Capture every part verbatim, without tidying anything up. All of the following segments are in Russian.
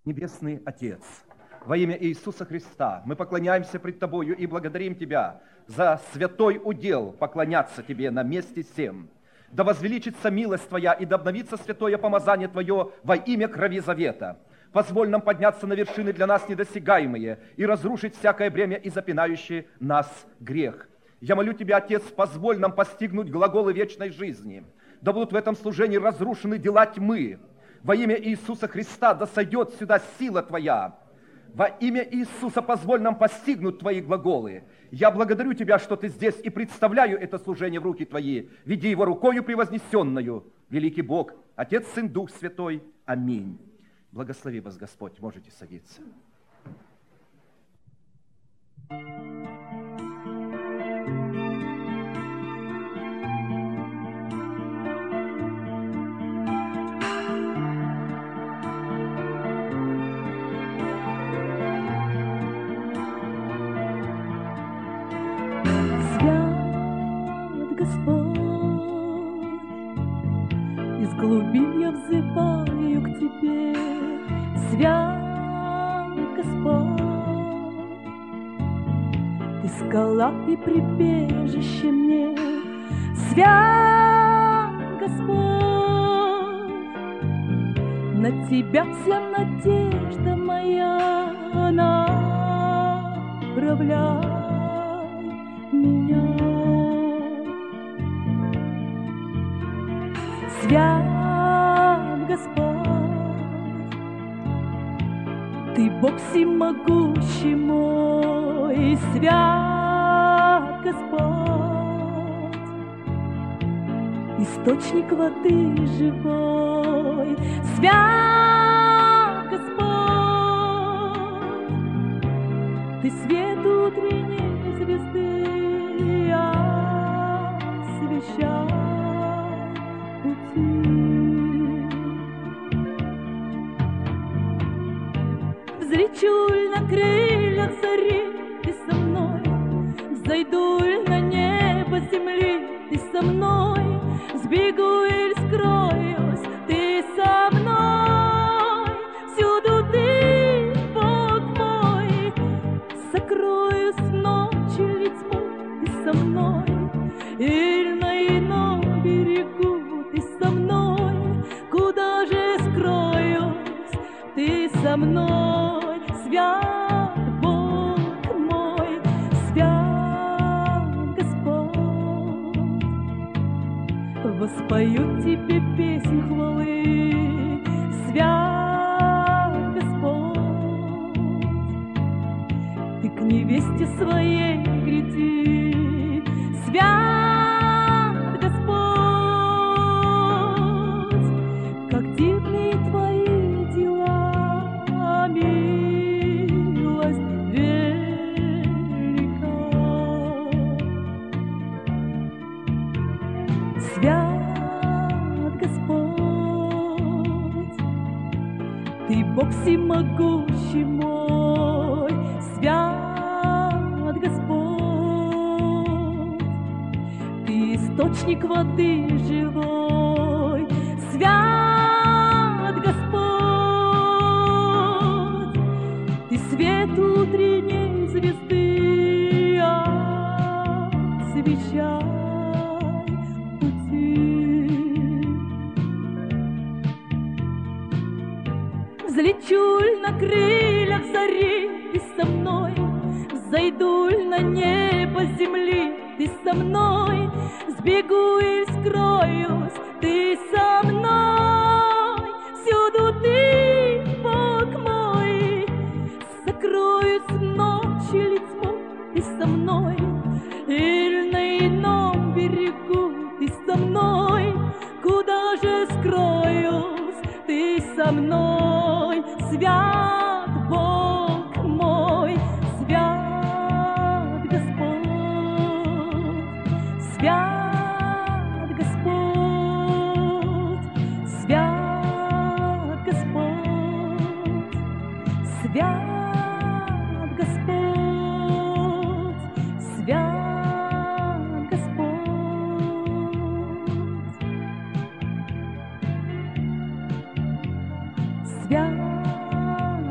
Небесный Отец, во имя Иисуса Христа мы поклоняемся пред Тобою и благодарим Тебя за святой удел поклоняться Тебе на месте сем. Да возвеличится милость Твоя и да обновится святое помазание Твое во имя крови завета. Позволь нам подняться на вершины для нас недосягаемые и разрушить всякое бремя и запинающий нас грех. Я молю Тебя, Отец, позволь нам постигнуть глаголы вечной жизни. Да будут в этом служении разрушены дела тьмы. Во имя Иисуса Христа да сойдет сюда сила Твоя. Во имя Иисуса позволь нам постигнуть Твои глаголы. Я благодарю Тебя, что Ты здесь, и представляю это служение в руки Твои. Веди его рукою превознесенную. Великий Бог, Отец, Сын, Дух Святой. Аминь. Благослови вас, Господь. Можете садиться. Из глубин я взываю к Тебе, свят Господь. Ты скала и прибежище мне, свят Господь. На Тебя вся надежда моя, направляй меня. Свят Господь, Ты Бог всемогущий мой, свят Господь, источник воды живой, свят Господь, Ты свет утренней звезды освещай. Взлечу на крыльях зари, Ты со мной, взойду на небо земли, Ты со мной, сбегу или скроюсь, Ты со мной, всюду Ты, Бог мой, сокроюсь в ночи или тьму, Ты со мной, или на ином берегу, Ты со мной, куда же скроюсь, Ты со мной, свят Бог мой, свят Господь. Воспою Тебе песнь хвалы, свят Господь. Ты к невесте своей гряди, свят Господь. Как дивны Твои дела, милость велика. Свят Господь, Ты Бог всемогущий мой, свят Господь, Ты источник воды живой, свят Господь, Ты свет утренней звезды освещай пути. Взлечу на крыльях зари, Ты со мной, взойду на небо земли, Ты со мной, сбегу и скроюсь, Ты со мной, всюду Ты, Бог мой, сокроюсь в ночь или тьму, Ты со мной, или на ином берегу, Ты со мной, куда же скроюсь, Ты со мной, свят Бог мой, свят Господь, свят Господь, свят Господь, свят Господь, свят Господь, свят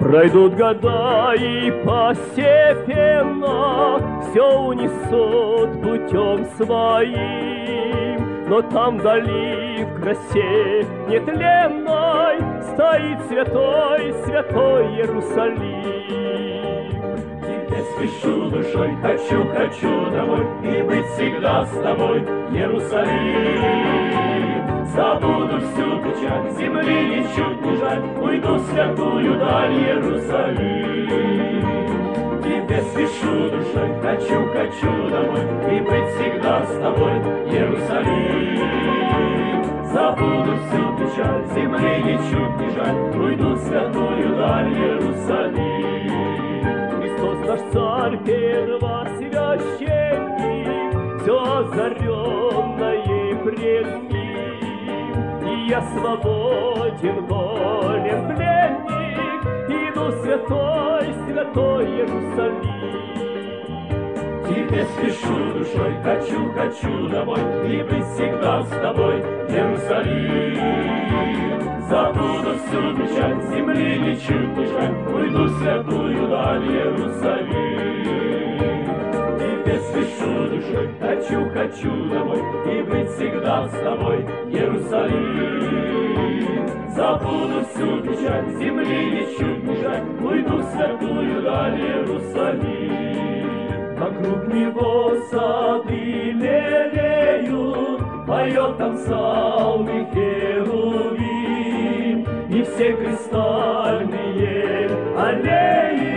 Пройдут года и постепенно все унесут путем своим, но там вдали в красе нетленной стоит святой, святой Иерусалим. Тебе спешу душой, хочу, хочу домой и быть всегда с тобой, Иерусалим. Забуду всю печаль, земли ничуть не жаль, уйду в святую даль, Иерусалим. Тебе спешу душой, хочу, хочу домой и быть всегда с тобой, Иерусалим. Забуду всю печаль, земли ничуть не жаль, уйду в святую даль, Иерусалим. Христос наш царь, первосвященник, все озаренное пред ним. Я свободен, волен пленник, иду святой, святой Иерусалим. Тебе спешу душой, хочу, хочу домой и быть всегда с тобой, Иерусалим. Забуду всю печаль, земли ничуть не жаль, уйду в святую даль, Иерусалим. Тебе спешу душой, хочу, хочу домой и быть всегда с тобой, Иерусалим. Забуду всю печаль, земли ничуть не жаль, уйду в святую даль, Иерусалим. Вокруг него сады лелеют, поет там псалмы херувим, и все кристальные аллеи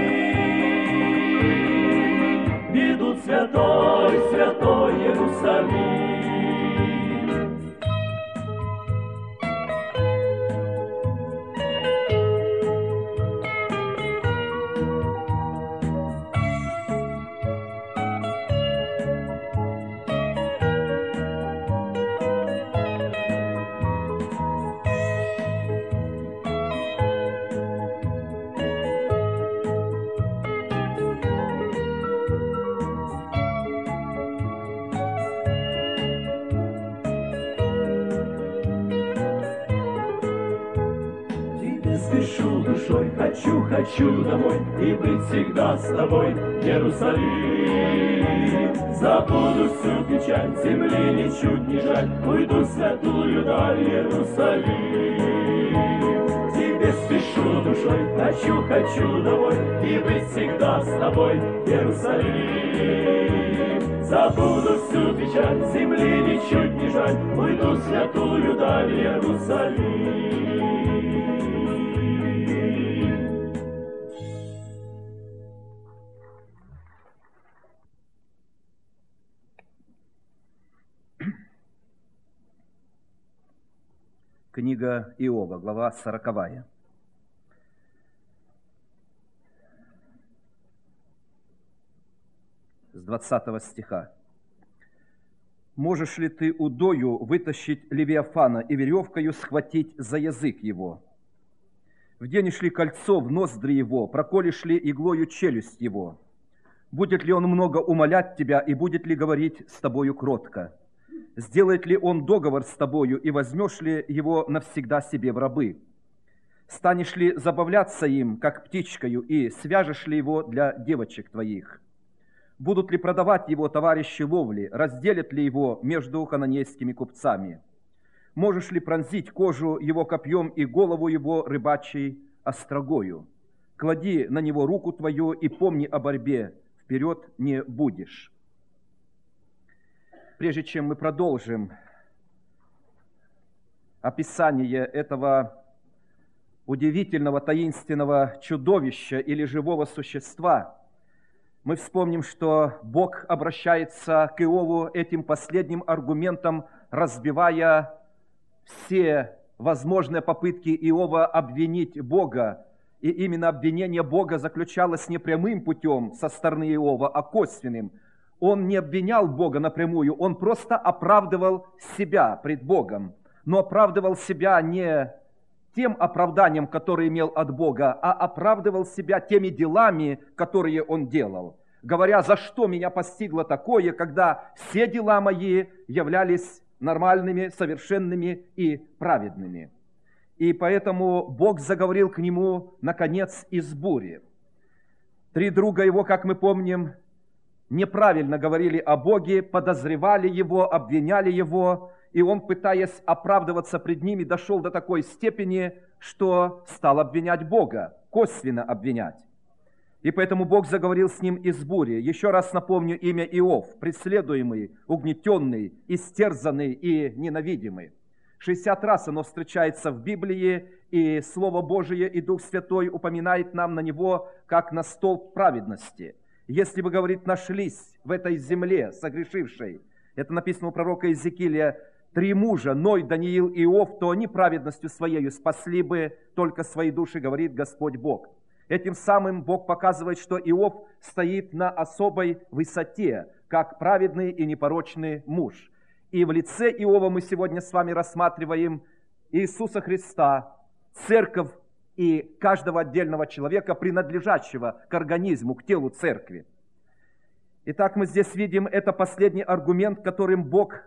ведут святой, святой Иерусалим. Спешу душой, хочу, хочу домой и быть всегда с тобой, Иерусалим. Забуду всю печаль, земли ничуть не жаль, уйду в святую даль, Иерусалим. Тебе спешу душой, хочу, хочу домой и быть всегда с тобой, Иерусалим. Забуду всю печаль, земли ничуть не жаль, уйду в святую даль, Иерусалим. Книга Иова, глава сороковая. С двадцатого стиха. «Можешь ли ты удою вытащить Левиафана и веревкою схватить за язык его? Вденешь ли кольцо в ноздри его, проколешь ли иглою челюсть его? Будет ли он много умолять тебя и будет ли говорить с тобою кротко? Сделает ли он договор с тобою, и возьмешь ли его навсегда себе в рабы? Станешь ли забавляться им, как птичкою, и свяжешь ли его для девочек твоих? Будут ли продавать его товарищи ловли, разделят ли его между хананейскими купцами? Можешь ли пронзить кожу его копьем и голову его рыбачьей острогою? Клади на него руку твою и помни о борьбе, вперед не будешь». Прежде чем мы продолжим описание этого удивительного, таинственного чудовища или живого существа, мы вспомним, что Бог обращается к Иову этим последним аргументом, разбивая все возможные попытки Иова обвинить Бога. И именно обвинение Бога заключалось не прямым путем со стороны Иова, а косвенным. Он не обвинял Бога напрямую, он просто оправдывал себя пред Богом, но оправдывал себя не тем оправданием, которое имел от Бога, а оправдывал себя теми делами, которые он делал, говоря, за что меня постигло такое, когда все дела мои являлись нормальными, совершенными и праведными. и поэтому Бог заговорил к нему, наконец, из бури. Три друга его, как мы помним, неправильно говорили о Боге, подозревали его, обвиняли его, и он, пытаясь оправдываться пред ними, дошел до такой степени, что стал обвинять Бога, косвенно обвинять. И поэтому Бог заговорил с ним из бури. Еще раз напомню имя Иов, преследуемый, угнетенный, истерзанный и ненавидимый. шестьдесят раз оно встречается в Библии, и Слово Божие и Дух Святой упоминает нам на него, как на столб праведности. Если бы, говорит, нашлись в этой земле согрешившей, это написано у пророка Иезекииля, три мужа, Ной, Даниил и Иов, то они праведностью своею спасли бы только свои души, говорит Господь Бог. Этим самым Бог показывает, что Иов стоит на особой высоте, как праведный и непорочный муж. И в лице Иова мы сегодня с вами рассматриваем Иисуса Христа, церковь и каждого отдельного человека, принадлежащего к организму, к телу церкви. Итак, мы здесь видим, это последний аргумент, которым Бог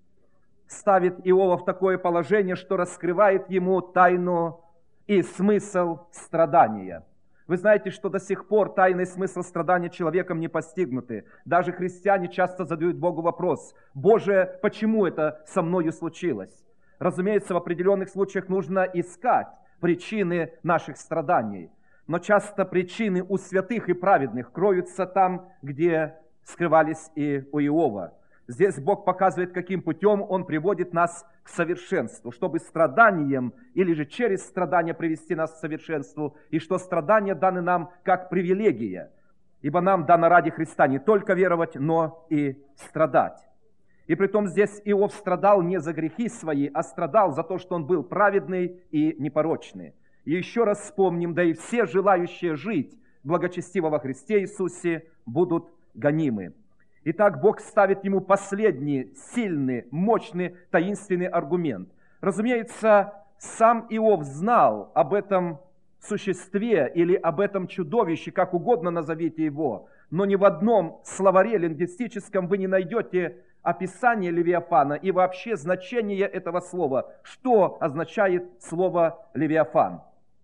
ставит Иова в такое положение, что раскрывает ему тайну и смысл страдания. Вы знаете, что до сих пор тайный смысл страдания человеком не постигнуты. Даже христиане часто задают Богу вопрос: «Боже, почему это со мною случилось?» Разумеется, в определенных случаях нужно искать причины наших страданий. Но часто причины у святых и праведных кроются там, где скрывались и у Иова. Здесь Бог показывает, каким путем Он приводит нас к совершенству, чтобы страданием или же через страдания привести нас к совершенству, и что страдания даны нам как привилегия, ибо нам дано ради Христа не только веровать, но и страдать. И притом здесь Иов страдал не за грехи свои, а страдал за то, что он был праведный и непорочный. И еще раз вспомним, да и все желающие жить благочестиво во Христе Иисусе будут гонимы. Итак, Бог ставит ему последний, сильный, мощный, таинственный аргумент. Разумеется, сам Иов знал об этом существе или об этом чудовище, как угодно назовите его, но ни в одном словаре лингвистическом вы не найдете описание Левиафана и вообще значение этого слова. Что означает слово «Левиафан»?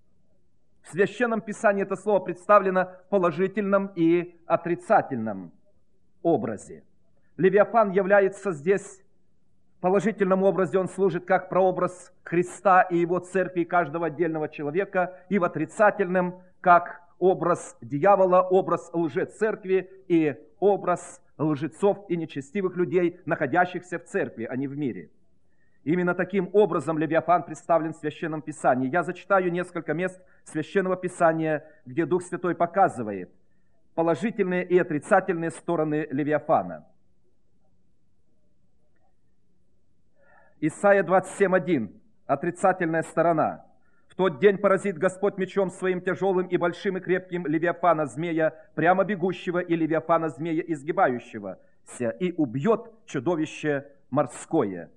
В Священном Писании это слово представлено в положительном и отрицательном образе. Левиафан является здесь, в положительном образе он служит как прообраз Христа и Его церкви, каждого отдельного человека, и в отрицательном как образ дьявола, образ лжецеркви и образ лжецов и нечестивых людей, находящихся в церкви, а не в мире. Именно таким образом Левиафан представлен в Священном Писании. Я зачитаю несколько мест Священного Писания, где Дух Святой показывает положительные и отрицательные стороны Левиафана. Исайя двадцать семь один, отрицательная сторона. «В тот день поразит Господь мечом своим тяжелым и большим и крепким Левиафана, змея, прямо бегущего, и Левиафана, змея, изгибающегося, и убьет чудовище морское».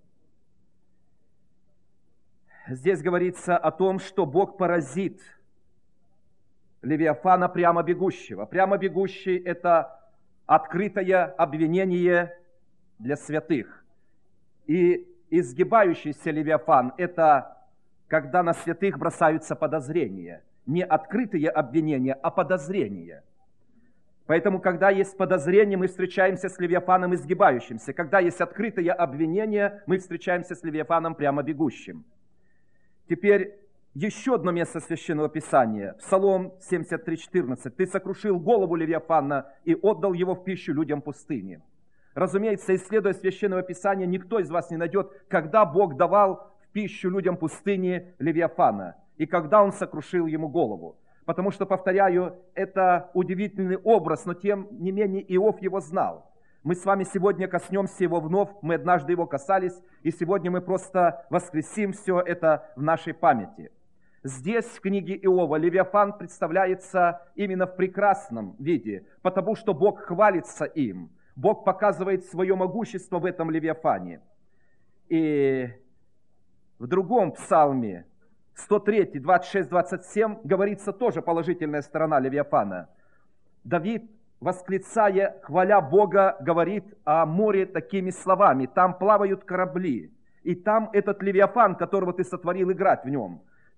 Здесь говорится о том, что Бог поразит Левиафана прямо бегущего. Прямо бегущий – это открытое обвинение для святых. И изгибающийся Левиафан – это когда на святых бросаются подозрения. Не открытые обвинения, а подозрения. Поэтому, когда есть подозрение, мы встречаемся с Левиафаном изгибающимся. Когда есть открытое обвинение, мы встречаемся с Левиафаном прямо бегущим. Теперь еще одно место Священного Писания. Псалом семьдесят три четырнадцать. «Ты сокрушил голову Левиафана и отдал его в пищу людям пустыни». Разумеется, исследуя Священного Писания, никто из вас не найдет, когда Бог давал в пищу людям пустыни Левиафана и когда Он сокрушил ему голову. Потому что, повторяю, это удивительный образ, но тем не менее Иов его знал. Мы с вами сегодня коснемся его вновь, мы однажды его касались, и сегодня мы просто воскресим все это в нашей памяти. Здесь, в книге Иова, Левиафан представляется именно в прекрасном виде, потому что Бог хвалится им. Бог показывает свое могущество в этом Левиафане. И в другом псалме, сто три, двадцать шесть двадцать семь, говорится тоже положительная сторона Левиафана. Давид, восклицая, хваля Бога, говорит о море такими словами: «Там плавают корабли, и там этот Левиафан, которого ты сотворил, играть в нем».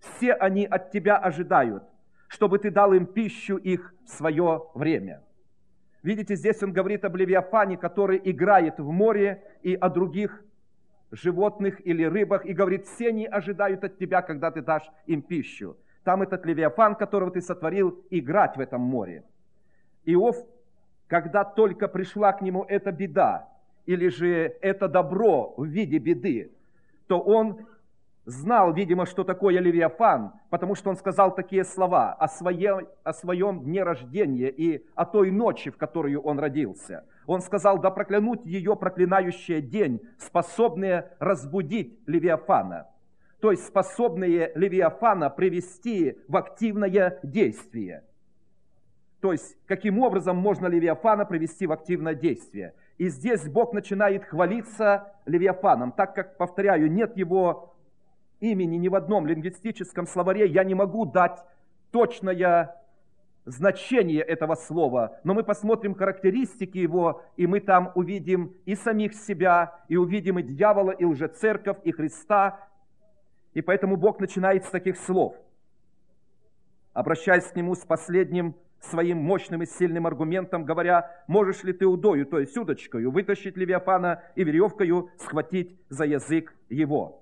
все они от тебя ожидают, чтобы ты дал им пищу их в свое время. Видите, здесь он говорит об Левиафане, который играет в море, и о других животных или рыбах, и говорит, все они ожидают от тебя, когда ты дашь им пищу. Там этот Левиафан, которого ты сотворил, играть в этом море. Иов, когда только пришла к нему эта беда, или же это добро в виде беды, то он знал, видимо, что такое Левиафан, потому что он сказал такие слова о своем, о своем дне рождения и о той ночи, в которую он родился. Он сказал, да проклянут ее проклинающий день, способные разбудить Левиафана. То есть способные Левиафана привести в активное действие. То есть, каким образом можно Левиафана привести в активное действие. И здесь Бог начинает хвалиться Левиафаном, так как, повторяю, нет его имени ни в одном лингвистическом словаре, я не могу дать точное значение этого слова, но мы посмотрим характеристики его, и мы там увидим и самих себя, и увидим и дьявола, и лжецерковь, и Христа. И поэтому Бог начинает с таких слов, обращаясь к нему с последним своим мощным и сильным аргументом, говоря, можешь ли ты удою, то есть удочкою, вытащить Левиафана и веревкою схватить за язык его.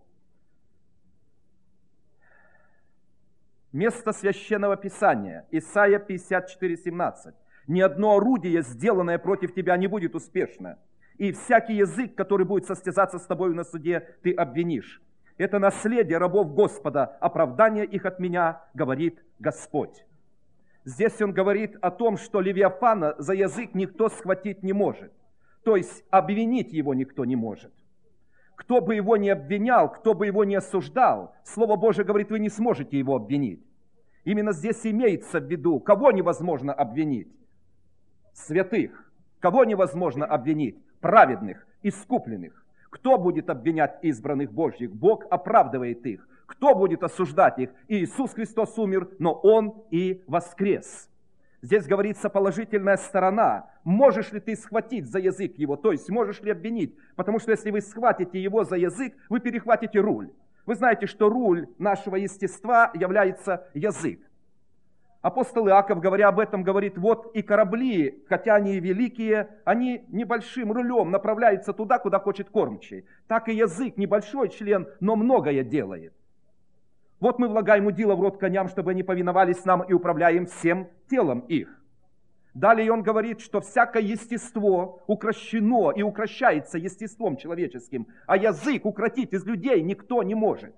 Место Священного Писания, Исайя пятьдесят четыре семнадцать. «Ни одно орудие, сделанное против тебя, не будет успешно, и всякий язык, который будет состязаться с тобою на суде, ты обвинишь. Это наследие рабов Господа, оправдание их от меня, говорит Господь». Здесь он говорит о том, что Левиафана за язык никто схватить не может, то есть обвинить его никто не может. Кто бы его ни обвинял, кто бы его ни осуждал, Слово Божие говорит, вы не сможете его обвинить. Именно здесь имеется в виду, кого невозможно обвинить? Святых. Кого невозможно обвинить? Праведных, искупленных. Кто будет обвинять избранных Божьих? Бог оправдывает их. Кто будет осуждать их? Иисус Христос умер, но Он и воскрес. Здесь говорится положительная сторона. Можешь ли ты схватить за язык его, то есть можешь ли обвинить? Потому что если вы схватите его за язык, вы перехватите руль. Вы знаете, что руль нашего естества является язык. Апостол Иаков, говоря об этом, говорит, вот и корабли, хотя они и великие, они небольшим рулем направляются туда, куда хочет кормчий. Так и язык, небольшой член, но многое делает. Вот мы влагаем удила в рот коням, чтобы они повиновались нам, и управляем всем телом их. Далее он говорит, что всякое естество укращено и укращается естеством человеческим, а язык укротить из людей никто не может.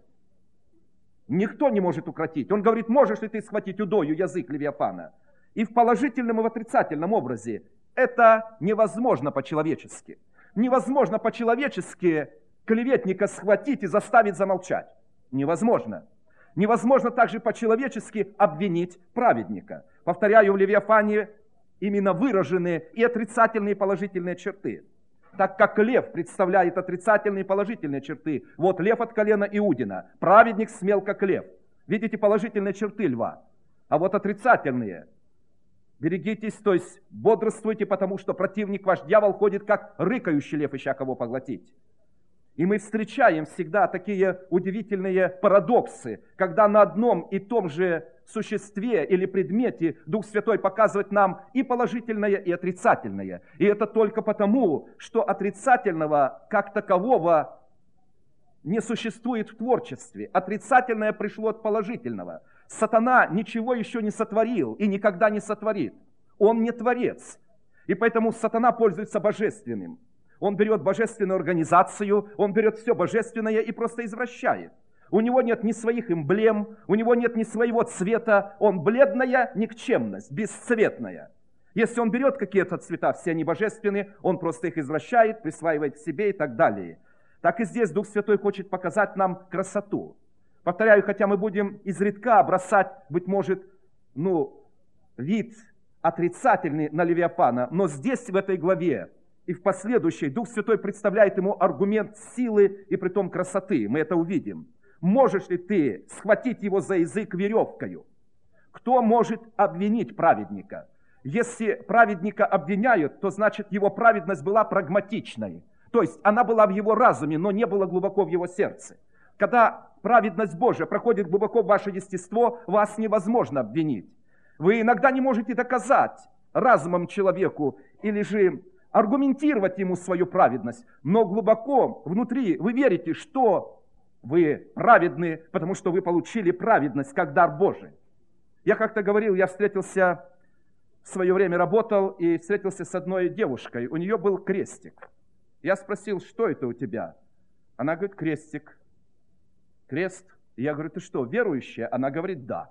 Никто не может укротить. Он говорит, можешь ли ты схватить удою язык Левиафана? И в положительном, и в отрицательном образе это невозможно по-человечески. Невозможно по-человечески клеветника схватить и заставить замолчать. Невозможно. Невозможно также по-человечески обвинить праведника. Повторяю, в Левиафане именно выражены и отрицательные, и положительные черты. Так как лев представляет отрицательные и положительные черты. Вот лев от колена Иудина. Праведник смел, как лев. Видите положительные черты льва. А вот отрицательные. Берегитесь, то есть бодрствуйте, потому что противник ваш дьявол ходит, как рыкающий лев, ища кого поглотить. И мы встречаем всегда такие удивительные парадоксы, когда на одном и том же существе или предмете Дух Святой показывает нам и положительное, и отрицательное. И это только потому, что отрицательного как такового не существует в творчестве. Отрицательное пришло от положительного. Сатана ничего еще не сотворил и никогда не сотворит. Он не творец. И поэтому сатана пользуется божественным. Он берет божественную организацию, он берет все божественное и просто извращает. У него нет ни своих эмблем, у него нет ни своего цвета, он бледная никчемность, бесцветная. Если он берет какие-то цвета, все они божественные, он просто их извращает, присваивает к себе и так далее. Так и здесь Дух Святой хочет показать нам красоту. Повторяю, хотя мы будем изредка бросать, быть может, ну, вид отрицательный на Левиафана, но здесь, в этой главе, и в последующей Дух Святой представляет ему аргумент силы и притом красоты. Мы это увидим. Можешь ли ты схватить его за язык веревкою? Кто может обвинить праведника? Если праведника обвиняют, то значит его праведность была прагматичной. То есть она была в его разуме, но не была глубоко в его сердце. Когда праведность Божия проходит глубоко в ваше естество, вас невозможно обвинить. Вы иногда не можете доказать разумом человеку или же аргументировать ему свою праведность, но глубоко внутри вы верите, что вы праведны, потому что вы получили праведность как дар Божий. Я как-то говорил, я встретился, в свое время работал и встретился с одной девушкой. У нее был крестик. Я спросил, что это у тебя? Она говорит, крестик. Крест. Я говорю, ты что, верующая? Она говорит, да.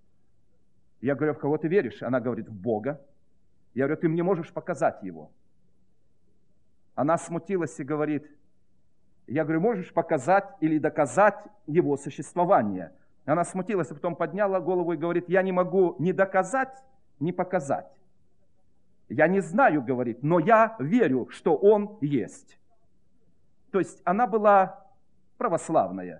Я говорю, в кого ты веришь? Она говорит, в Бога. Я говорю, ты мне можешь показать его? Она смутилась и говорит, я говорю, можешь показать или доказать его существование? Она смутилась, а потом подняла голову и говорит, я не могу ни доказать, ни показать. Я не знаю, говорит, но я верю, что он есть. То есть она была православная.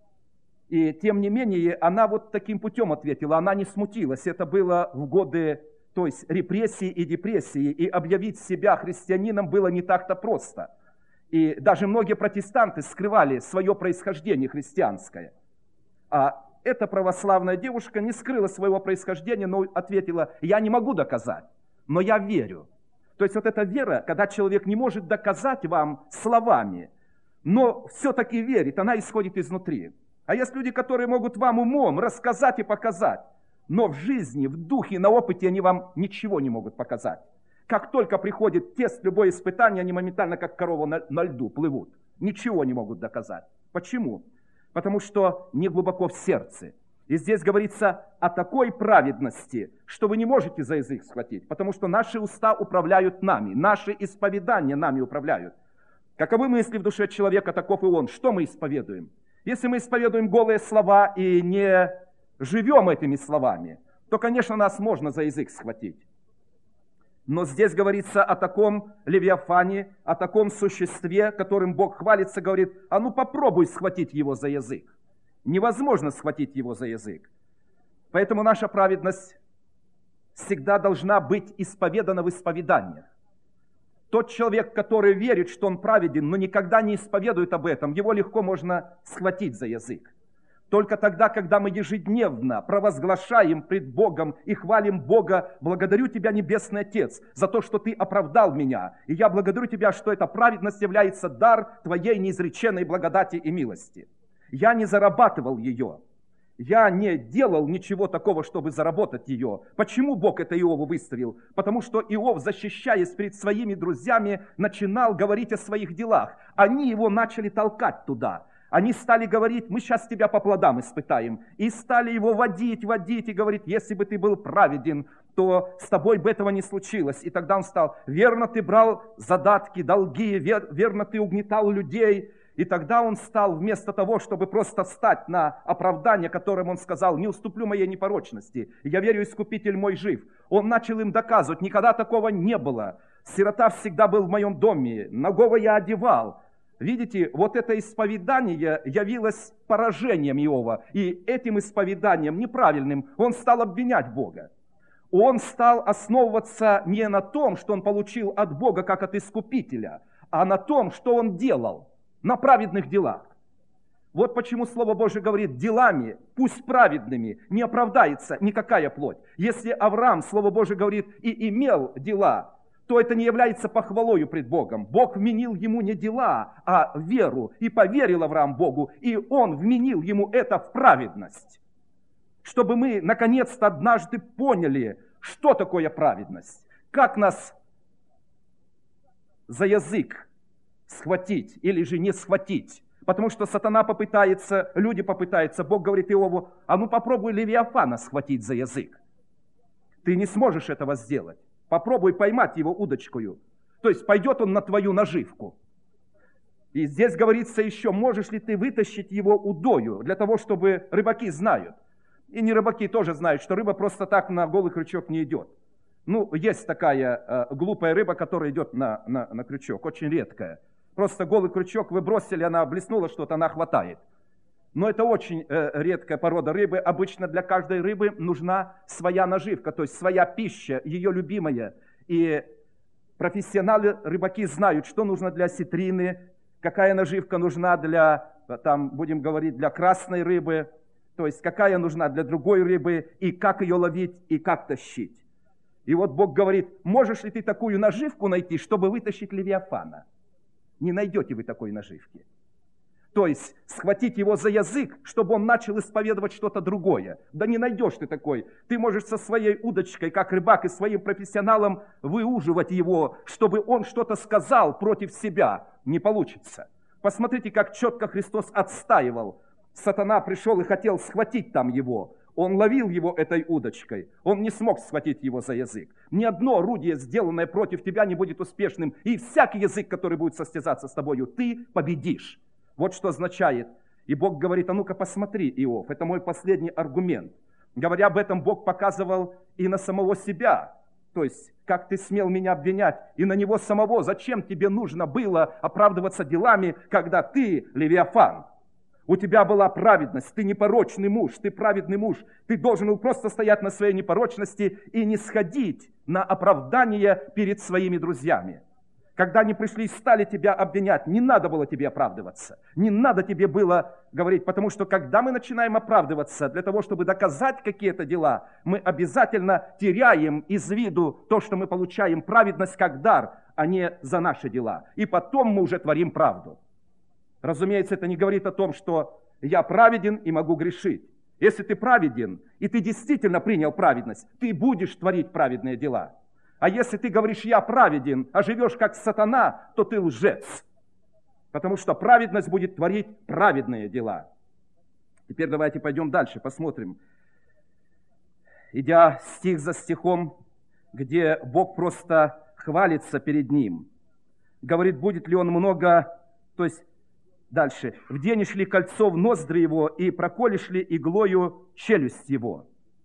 И тем не менее, она вот таким путем ответила, она не смутилась. Это было в годы, то есть репрессии и депрессии, и объявить себя христианином было не так-то просто. И даже многие протестанты скрывали свое происхождение христианское. А эта православная девушка не скрыла своего происхождения, но ответила, я не могу доказать, но я верю. То есть вот эта вера, когда человек не может доказать вам словами, но все-таки верит, она исходит изнутри. А есть люди, которые могут вам умом рассказать и показать, но в жизни, в духе, на опыте они вам ничего не могут показать. Как только приходит тест, любое испытание, они моментально, как корова на, на льду, плывут. Ничего не могут доказать. Почему? Потому что не глубоко в сердце. И здесь говорится о такой праведности, что вы не можете за язык схватить, потому что наши уста управляют нами, наши исповедания нами управляют. Каковы мысли в душе человека, таков и он. Что мы исповедуем? Если мы исповедуем голые слова и не живем этими словами, то, конечно, нас можно за язык схватить. Но здесь говорится о таком левиафане, о таком существе, которым Бог хвалится, говорит, а ну попробуй схватить его за язык. Невозможно схватить его за язык. Поэтому наша праведность всегда должна быть исповедана в исповеданиях. Тот человек, который верит, что он праведен, но никогда не исповедует об этом, его легко можно схватить за язык. Только тогда, когда мы ежедневно провозглашаем пред Богом и хвалим Бога, благодарю Тебя, Небесный Отец, за то, что Ты оправдал меня. И я благодарю Тебя, что эта праведность является дар Твоей неизреченной благодати и милости. Я не зарабатывал ее. Я не делал ничего такого, чтобы заработать ее. Почему Бог это Иову выставил? Потому что Иов, защищаясь перед своими друзьями, начинал говорить о своих делах. Они его начали толкать туда. Они стали говорить, мы сейчас тебя по плодам испытаем. И стали его водить, водить и говорить, если бы ты был праведен, то с тобой бы этого не случилось. И тогда он стал, верно ты брал задатки, долги, вер, верно ты угнетал людей. И тогда он стал, вместо того, чтобы просто встать на оправдание, которым он сказал, не уступлю моей непорочности, я верю, Искупитель мой жив. Он начал им доказывать, никогда такого не было. Сирота всегда был в моем доме, нагого я одевал. Видите, вот это исповедание явилось поражением Иова. И этим исповеданием неправильным он стал обвинять Бога. Он стал основываться не на том, что он получил от Бога, как от Искупителя, а на том, что он делал, на праведных делах. Вот почему Слово Божие говорит, делами, пусть праведными, не оправдается никакая плоть. Если Авраам, Слово Божие говорит, и имел дела, то это не является похвалою пред Богом. Бог вменил ему не дела, а веру. И поверил Авраам Богу, и он вменил ему это в праведность. Чтобы мы наконец-то однажды поняли, что такое праведность. Как нас за язык схватить или же не схватить. Потому что сатана попытается, люди попытаются. Бог говорит Иову, а ну попробуй Левиафана схватить за язык. Ты не сможешь этого сделать. Попробуй поймать его удочкою. То есть пойдет он на твою наживку. И здесь говорится еще, можешь ли ты вытащить его удою, для того, чтобы рыбаки знают. И не рыбаки тоже знают, что рыба просто так на голый крючок не идет. Ну, есть такая э, глупая рыба, которая идет на, на, на крючок, очень редкая. Просто голый крючок вы бросили, она блеснула что-то, она хватает. Но это очень э, редкая порода рыбы. Обычно для каждой рыбы нужна своя наживка, то есть своя пища, ее любимая. И профессионалы, рыбаки знают, что нужно для осетрины, какая наживка нужна для там будем говорить для красной рыбы, то есть какая нужна для другой рыбы, и как ее ловить, и как тащить. И вот Бог говорит, можешь ли ты такую наживку найти, чтобы вытащить Левиафана? Не найдете вы такой наживки. То есть схватить его за язык, чтобы он начал исповедовать что-то другое. Да не найдешь ты такой. Ты можешь со своей удочкой, как рыбак, и своим профессионалом выуживать его, чтобы он что-то сказал против себя. Не получится. Посмотрите, как четко Христос отстаивал. Сатана пришел и хотел схватить там его. Он ловил его этой удочкой. Он не смог схватить его за язык. Ни одно орудие, сделанное против тебя, не будет успешным. И всякий язык, который будет состязаться с тобою, ты победишь. Вот что означает. И Бог говорит, а ну-ка посмотри, Иов, это мой последний аргумент. Говоря об этом, Бог показывал и на самого себя. То есть, как ты смел меня обвинять, и на него самого. Зачем тебе нужно было оправдываться делами, когда ты Левиафан? У тебя была праведность, ты непорочный муж, ты праведный муж. Ты должен был просто стоять на своей непорочности и не сходить на оправдание перед своими друзьями. Когда они пришли и стали тебя обвинять, не надо было тебе оправдываться. Не надо тебе было говорить, потому что когда мы начинаем оправдываться для того, чтобы доказать какие-то дела, мы обязательно теряем из виду то, что мы получаем праведность как дар, а не за наши дела. И потом мы уже творим правду. Разумеется, это не говорит о том, что я праведен и могу грешить. Если ты праведен, и ты действительно принял праведность, ты будешь творить праведные дела. А если ты говоришь, я праведен, а живешь как сатана, то ты лжец. Потому что праведность будет творить праведные дела. Теперь давайте пойдем дальше, посмотрим. Идя стих за стихом, где Бог просто хвалится перед ним. Говорит, будет ли он много, то есть дальше. Вденешь ли кольцо в ноздри его и проколешь ли иглою челюсть его?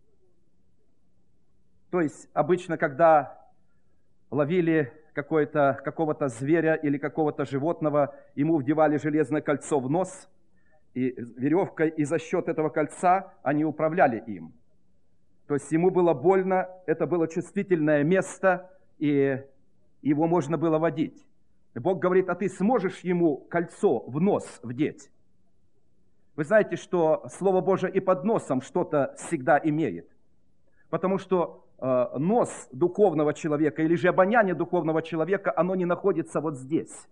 То есть обычно, когда ловили какое-то, какого-то зверя или какого-то животного, ему вдевали железное кольцо в нос, и веревкой, и за счет этого кольца они управляли им. То есть ему было больно, это было чувствительное место, и его можно было водить. И Бог говорит, а ты сможешь ему кольцо в нос вдеть? Вы знаете, что Слово Божие и под носом что-то всегда имеет. Потому что э, нос духовного человека или же обоняние духовного человека, оно не находится вот здесь.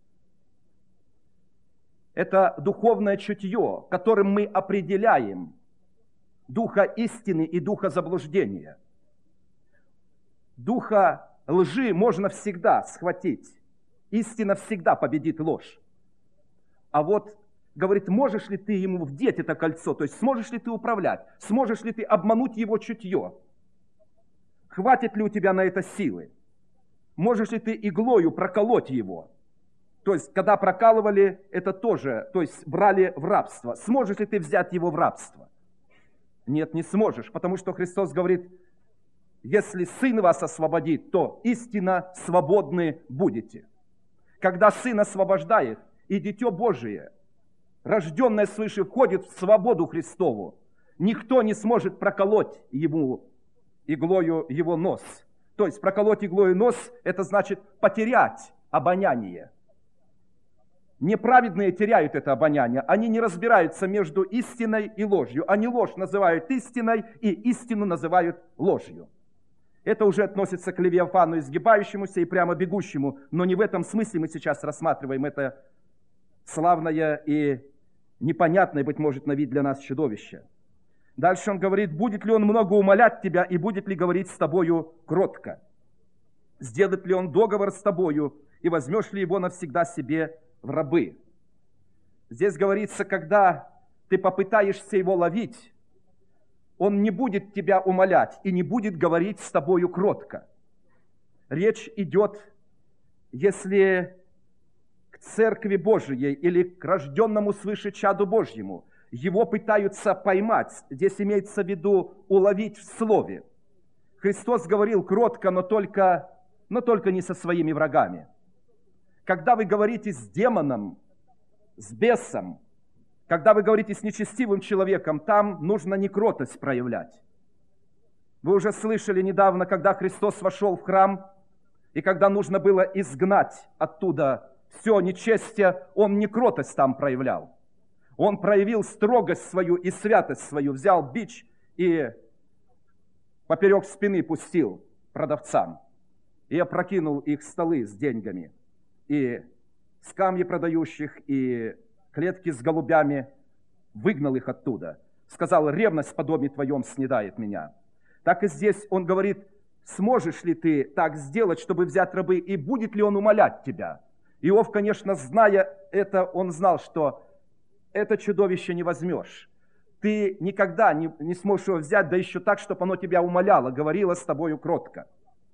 Это духовное чутье, которым мы определяем духа истины и духа заблуждения. Духа лжи можно всегда схватить. Истина всегда победит ложь. А вот, говорит, можешь ли ты ему вдеть это кольцо, то есть сможешь ли ты управлять, сможешь ли ты обмануть его чутье? Хватит ли у тебя на это силы? Можешь ли ты иглою проколоть его? То есть, когда прокалывали, это тоже, то есть брали в рабство. Сможешь ли ты взять его в рабство? Нет, не сможешь, потому что Христос говорит, если Сын вас освободит, то истинно свободны будете. Когда Сын освобождает, и Дитё Божие, рожденное свыше, входит в свободу Христову, никто не сможет проколоть ему иглою его нос. То есть проколоть иглою нос, это значит потерять обоняние. Неправедные теряют это обоняние, они не разбираются между истиной и ложью. Они ложь называют истиной, и истину называют ложью. Это уже относится к Левиафану, изгибающемуся и прямо бегущему, но не в этом смысле мы сейчас рассматриваем это славное и непонятное, быть может, на вид для нас чудовище. Дальше он говорит, будет ли он много умолять тебя и будет ли говорить с тобою кротко? Сделает ли он договор с тобою и возьмешь ли его навсегда себе в рабы? Здесь говорится, когда ты попытаешься его ловить, он не будет тебя умолять и не будет говорить с тобою кротко. Речь идет, если к Церкви Божией или к рожденному свыше чаду Божьему его пытаются поймать. Здесь имеется в виду уловить в слове. Христос говорил кротко, но только, но только не со своими врагами. Когда вы говорите с демоном, с бесом, когда вы говорите с нечестивым человеком, там нужно не кротость проявлять. Вы уже слышали недавно, когда Христос вошел в храм, и когда нужно было изгнать оттуда все нечестие, Он не кротость там проявлял. Он проявил строгость свою и святость свою, взял бич и поперек спины пустил продавцам и опрокинул их столы с деньгами, и скамьи продающих, и клетки с голубями, выгнал их оттуда. Сказал: ревность в подобии твоем снедает меня. Так и здесь он говорит: сможешь ли ты так сделать, чтобы взять рабы, и будет ли он умолять тебя? Иов, конечно, зная это, он знал, что это чудовище не возьмешь. Ты никогда не, не сможешь его взять, да еще так, чтобы оно тебя умоляло, говорило с тобою кротко.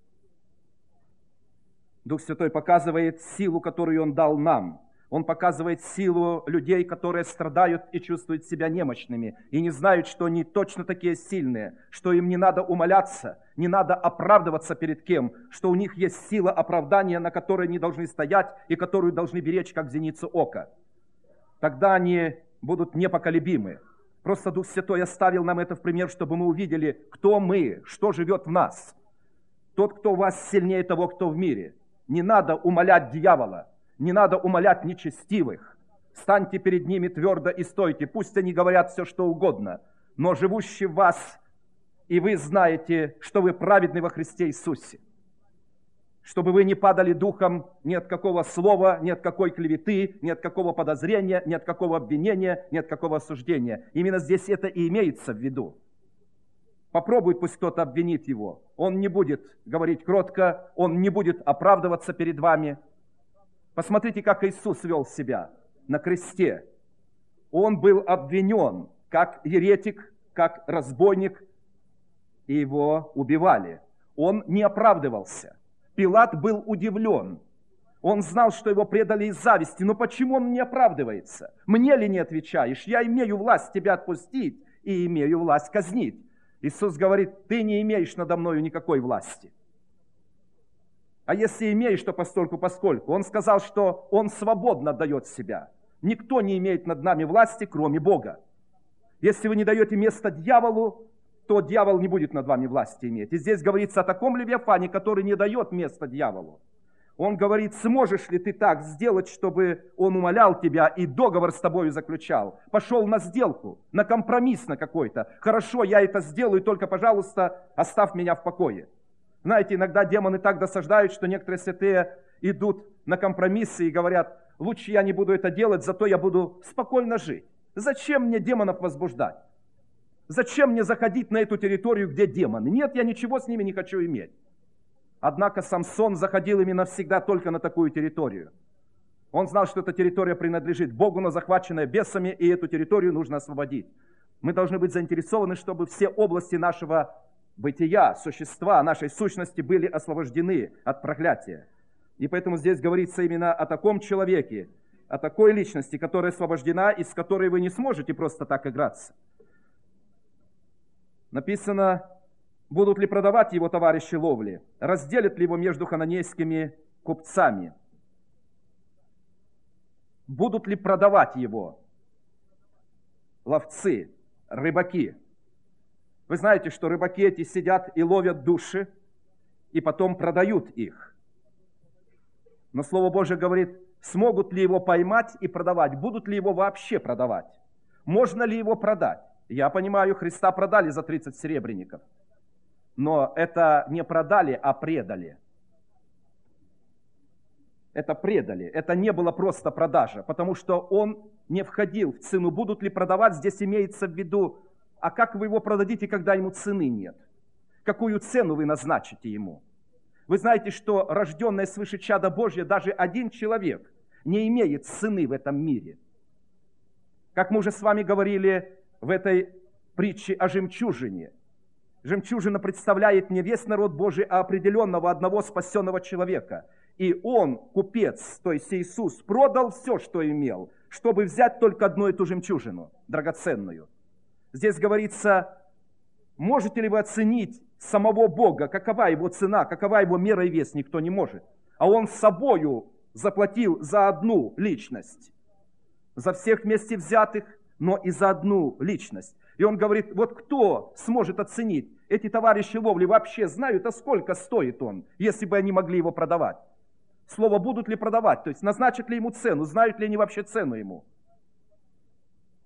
Дух Святой показывает силу, которую Он дал нам. Он показывает силу людей, которые страдают и чувствуют себя немощными, и не знают, что они точно такие сильные, что им не надо умоляться, не надо оправдываться перед кем, что у них есть сила оправдания, на которой они должны стоять и которую должны беречь, как зеницу ока. Тогда они будут непоколебимы. Просто Дух Святой оставил нам это в пример, чтобы мы увидели, кто мы, что живет в нас. Тот, кто у вас, сильнее того, кто в мире. Не надо умолять дьявола, не надо умолять нечестивых. Станьте перед ними твердо и стойте, пусть они говорят все, что угодно, но живущий в вас, и вы знаете, что вы праведны во Христе Иисусе. Чтобы вы не падали духом ни от какого слова, ни от какой клеветы, ни от какого подозрения, ни от какого обвинения, ни от какого осуждения. Именно здесь это и имеется в виду. Попробует, пусть кто-то обвинит его. Он не будет говорить кротко, он не будет оправдываться перед вами. Посмотрите, как Иисус вел себя на кресте. Он был обвинен как еретик, как разбойник, и его убивали. Он не оправдывался. Пилат был удивлен. Он знал, что его предали из зависти. Но почему он не оправдывается? Мне ли не отвечаешь? Я имею власть тебя отпустить и имею власть казнить. Иисус говорит: ты не имеешь надо мною никакой власти. А если имеешь, то постольку поскольку. Он сказал, что он свободно отдает себя. Никто не имеет над нами власти, кроме Бога. Если вы не даете место дьяволу, то дьявол не будет над вами власти иметь. И здесь говорится о таком левиафане, который не дает места дьяволу. Он говорит: сможешь ли ты так сделать, чтобы он умолял тебя и договор с тобою заключал? Пошел на сделку, на компромисс на какой-то. Хорошо, я это сделаю, только, пожалуйста, оставь меня в покое. Знаете, иногда демоны так досаждают, что некоторые святые идут на компромиссы и говорят: лучше я не буду это делать, зато я буду спокойно жить. Зачем мне демонов возбуждать? Зачем мне заходить на эту территорию, где демоны? Нет, я ничего с ними не хочу иметь. Однако Самсон заходил именно всегда только на такую территорию. Он знал, что эта территория принадлежит Богу, но захваченная бесами, и эту территорию нужно освободить. Мы должны быть заинтересованы, чтобы все области нашего бытия, существа, нашей сущности были освобождены от проклятия. И поэтому здесь говорится именно о таком человеке, о такой личности, которая освобождена и с которой вы не сможете просто так играться. Написано: будут ли продавать его товарищи ловли, разделят ли его между хананейскими купцами, будут ли продавать его ловцы, рыбаки. Вы знаете, что рыбаки эти сидят и ловят души, и потом продают их. Но Слово Божие говорит: смогут ли его поймать и продавать, будут ли его вообще продавать, можно ли его продать. Я понимаю, Христа продали за тридцать серебряников. Но это не продали, а предали. Это предали. Это не было просто продажа, потому что он не входил в цену. Будут ли продавать, здесь имеется в виду, а как вы его продадите, когда ему цены нет? Какую цену вы назначите ему? Вы знаете, что рожденное свыше чадо Божье, даже один человек не имеет цены в этом мире. Как мы уже с вами говорили в этой притче о жемчужине. Жемчужина представляет не весь народ Божий, а определенного одного спасенного человека. И он, купец, то есть Иисус, продал все, что имел, чтобы взять только одну эту жемчужину, драгоценную. Здесь говорится: можете ли вы оценить самого Бога, какова его цена, какова его мера и вес, никто не может. А он собою заплатил за одну личность, за всех вместе взятых, но и за одну личность. И он говорит: вот кто сможет оценить? Эти товарищи ловли вообще знают, а сколько стоит он, если бы они могли его продавать? Слово: будут ли продавать, то есть назначат ли ему цену, знают ли они вообще цену ему?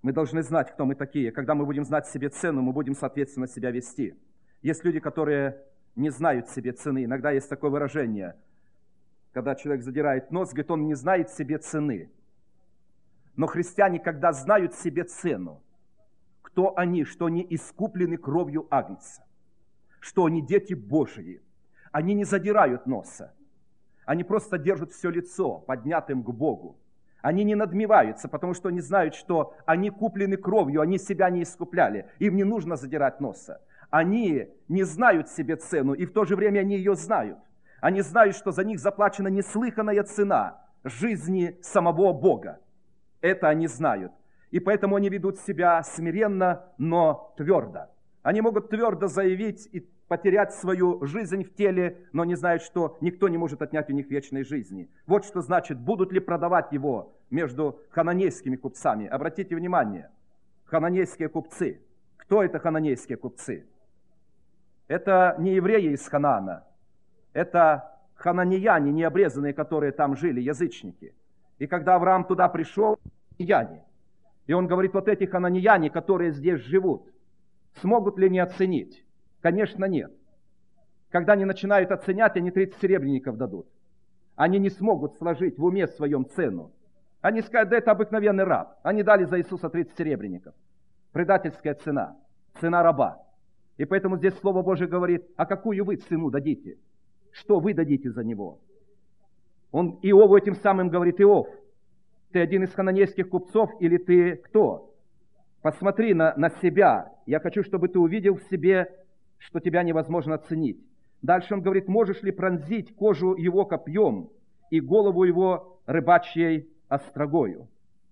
Мы должны знать, кто мы такие. Когда мы будем знать себе цену, мы будем, соответственно, себя вести. Есть люди, которые не знают себе цены. Иногда есть такое выражение, когда человек задирает нос, говорит, он не знает себе цены. Но христиане, когда знают себе цену, кто они, что они искуплены кровью Агнца, что они дети Божии, они не задирают носа, они просто держат все лицо поднятым к Богу. Они не надмеваются, потому что они знают, что они куплены кровью, они себя не искупляли, им не нужно задирать носа. Они не знают себе цену, и в то же время они ее знают. Они знают, что за них заплачена неслыханная цена жизни самого Бога. Это они знают. И поэтому они ведут себя смиренно, но твердо. Они могут твердо заявить и потерять свою жизнь в теле, но не знают, что никто не может отнять у них вечной жизни. Вот что значит, будут ли продавать его между хананейскими купцами. Обратите внимание, хананейские купцы. Кто это хананейские купцы? Это не евреи из Ханаана. Это хананеяне, необрезанные, которые там жили, язычники. И когда Авраам туда пришел, хананеяне. И он говорит, вот эти хананеяне, которые здесь живут, смогут ли они оценить? Конечно, нет. Когда они начинают оценять, они тридцать серебряников дадут. Они не смогут сложить в уме своем цену. Они скажут, да это обыкновенный раб. Они дали за Иисуса тридцать серебряников. Предательская цена. Цена раба. И поэтому здесь Слово Божие говорит, а какую вы цену дадите? Что вы дадите за него? Он Иову этим самым говорит, Иов, ты один из хананейских купцов или ты кто? Посмотри на, на себя. Я хочу, чтобы ты увидел в себе, что тебя невозможно оценить. Дальше он говорит, можешь ли пронзить кожу его копьем и голову его рыбачьей острогою?